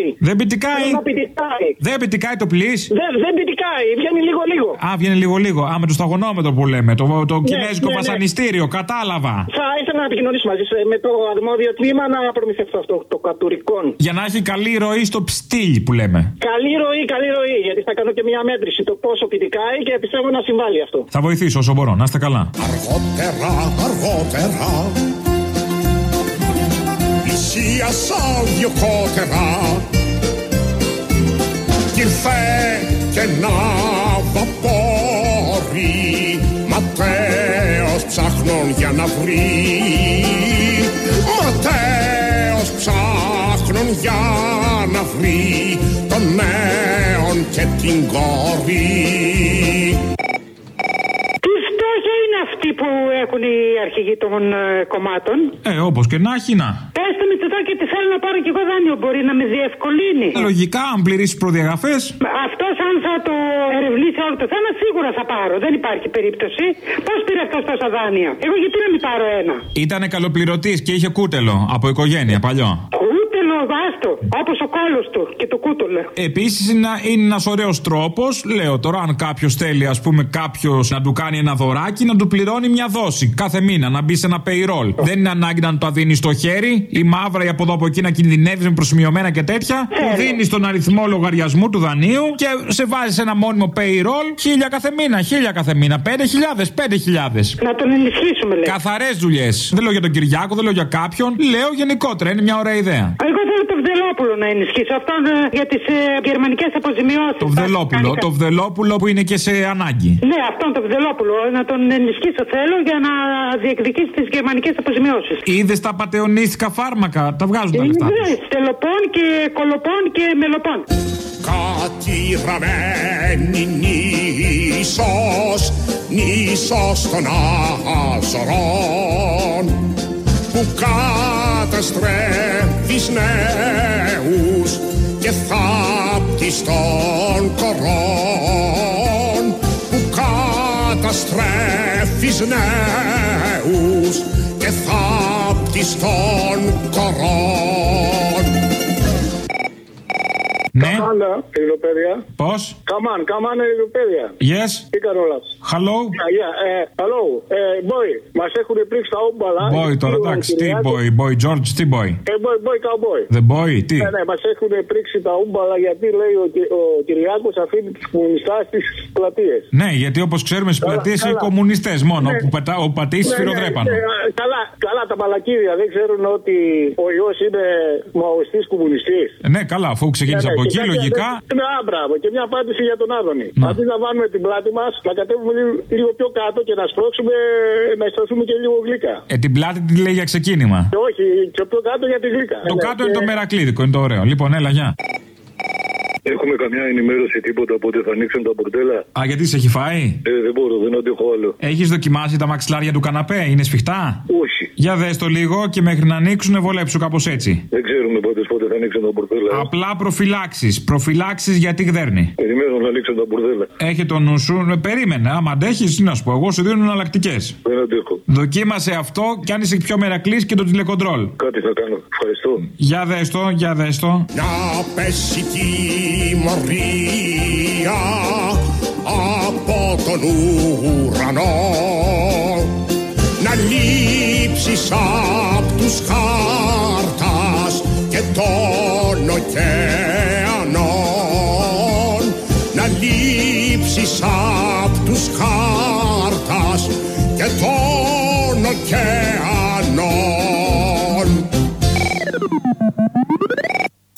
πητικάει το πλοίς. Δεν πητικάει, βγαίνει λίγο-λίγο. Βγαίνει λίγο-λίγο. Με το σταγονόμετρο που λέμε, το κινέζικο βασανιστήριο, κατάλαβα. Θα ήθελα να επικοινωνήσω μαζί σας με το αρμόδιο τμήμα να προμηθευτώ αυτό το κατουρικόν. Για να έχει καλή ροή στο ψτήλ που λέμε. Καλή ροή, γιατί θα κάνω και μια μέτρηση το πόσο πητικάει και πιστεύω να συμβάλλει αυτό. Θα βοηθήσω όσο μπορώ, να είστε καλά. Αργότερα πλησίασα δυο κότερα κι ήρθε και ένα βαπόρι ματέος ψάχνων για να βρει, ματέος ψάχνων για να βρει τον νέον και την κόρη. Αυτοί που έχουν οι αρχηγοί των κομμάτων. Όπως και να έχει να. Πες το Μητσοτάκη ότι θέλω να πάρω κι εγώ δάνειο, μπορεί να με διευκολύνει. Λογικά, αν πληρήσει προδιαγραφές. Αυτός αν θα το ερευνήσει όλο το θέμα, σίγουρα θα πάρω. Δεν υπάρχει περίπτωση. Πώς πήρε αυτός τόσα δάνεια? Εγώ γιατί να μην πάρω ένα? Ήτανε καλοπληρωτής και είχε κούτελο από οικογένεια παλιό. Κούτελο, βάστο. Όπως ο κόλος του και το κούτελο. Επίσης είναι ένας ωραίος τρόπος. Λέω τώρα, αν κάποιος θέλει, ας πούμε, κάποιος να του κάνει ένα δωράκι, να του πληρώνει μια δόση κάθε μήνα, να μπει σε ένα payroll. Δεν είναι ανάγκη να το δίνει στο χέρι, η μαύρα ή από εδώ από εκεί να κινδυνεύει με προσημειωμένα και τέτοια. Του δίνει τον αριθμό λογαριασμού του δανείου και σε βάζει ένα μόνιμο payroll 1.000 κάθε μήνα, 1.000 κάθε μήνα, 5.000. Να τον ενισχύσουμε, λέει. Καθαρές δουλειές. Δεν λέω για τον Κυριάκο, δεν λέω για κάποιον, λέω γενικότερα. Είναι μια ωραία ιδέα. Εγώ θέλω το Βδελόπουλο να ενισχύσω. Αυτό για τις γερμανικές αποζημιώσεις. Το Βδελόπουλο που είναι και σε ανάγκη. Ναι, αυτόν το Βδελόπουλο να τον ενισχύσω θέλω για να διεκδικήσει τις γερμανικές αποζημιώσεις. Είδες τα πατεωνίστικα φάρμακα, τα βγάζουν τα λεφτά. Τελοπών και κολοπών και μελοπών. Κατηραμένη νήσος των Αζωρών που καταστρέφεις νέους και θάπτεις των κορών, που καταστρέφεις νέους και θάπτεις των κορών. Ναι. Ελληνοπαίδεια. Πώς? Καμάν, Ελληνοπαίδεια. Yes. Τι κάνω όλα. Hello. Hello. Boy. Μας έχουν πρίξει τα όμπαλα. Boy τώρα, εντάξει. Τι boy, boy George, τι boy. Boy, cowboy. The boy, τι. Ναι, μας έχουν πρίξει τα όμπαλα γιατί λέει ο Κυριάκος αφήνει τους κομμουνιστάς στις πλατείες. Ναι, γιατί όπως ξέρουμε στις πλατείες είναι κομμουνιστές μόνο. Που πατήσει σφυροδρέπανο. Καλά τα μαλακίδια δεν ξέρουν ότι ο ιός είναι μαοιστής κομμουνιστής. Ναι, καλά, αφού ξεκίνησε από εκεί, λογικά. Ναι, μπράβο, και μια απάντηση για τον Άδωνη. Αντί να βάλουμε την πλάτη μας, να κατέβουμε λίγο πιο κάτω και να σπρώξουμε, να αισθανθούμε και λίγο γλύκα. Την πλάτη τη λέει για ξεκίνημα. Όχι, και πιο κάτω για τη γλύκα. Το κάτω είναι το μερακλίδικο, είναι το ωραίο. Λοιπόν, έλα, γεια. Έχουμε καμιά ενημέρωση τίποτα πότε θα ανοίξουν τα μπορτέλα? Γιατί σε έχει φάει? Δεν μπορώ, δεν αντέχω άλλο. Έχεις δοκιμάσει τα μαξιλάρια του καναπέ, είναι σφιχτά? Όχι. Για δες το λίγο και μέχρι να ανοίξουν βολέψου κάπως έτσι. Δεν ξέρουμε πότε θα ανοίξουν τα μπορτέλα. Απλά προφυλάξεις. Προφυλάξεις γιατί γδέρνει. Περιμένω να ανοίξουν τα μπορτέλα. Έχει το νου σου, περίμενε. Άμα αντέχεις, τι να σου πω, εγώ σου δίνω εναλλακτικές. Δεν αντέχω. Δοκίμασε αυτό κι αν είσαι πιο μερακλής και το τηλεκοντρόλ. Κάτι θα κάνω. Ευχαριστώ. Για δες το. Να πέσει τιμωρία από τον ουρανό, να λείψεις απ' τους χάρτας και των ωκεανών, να λείψεις απ' τους χάρτας και των ωκεανών.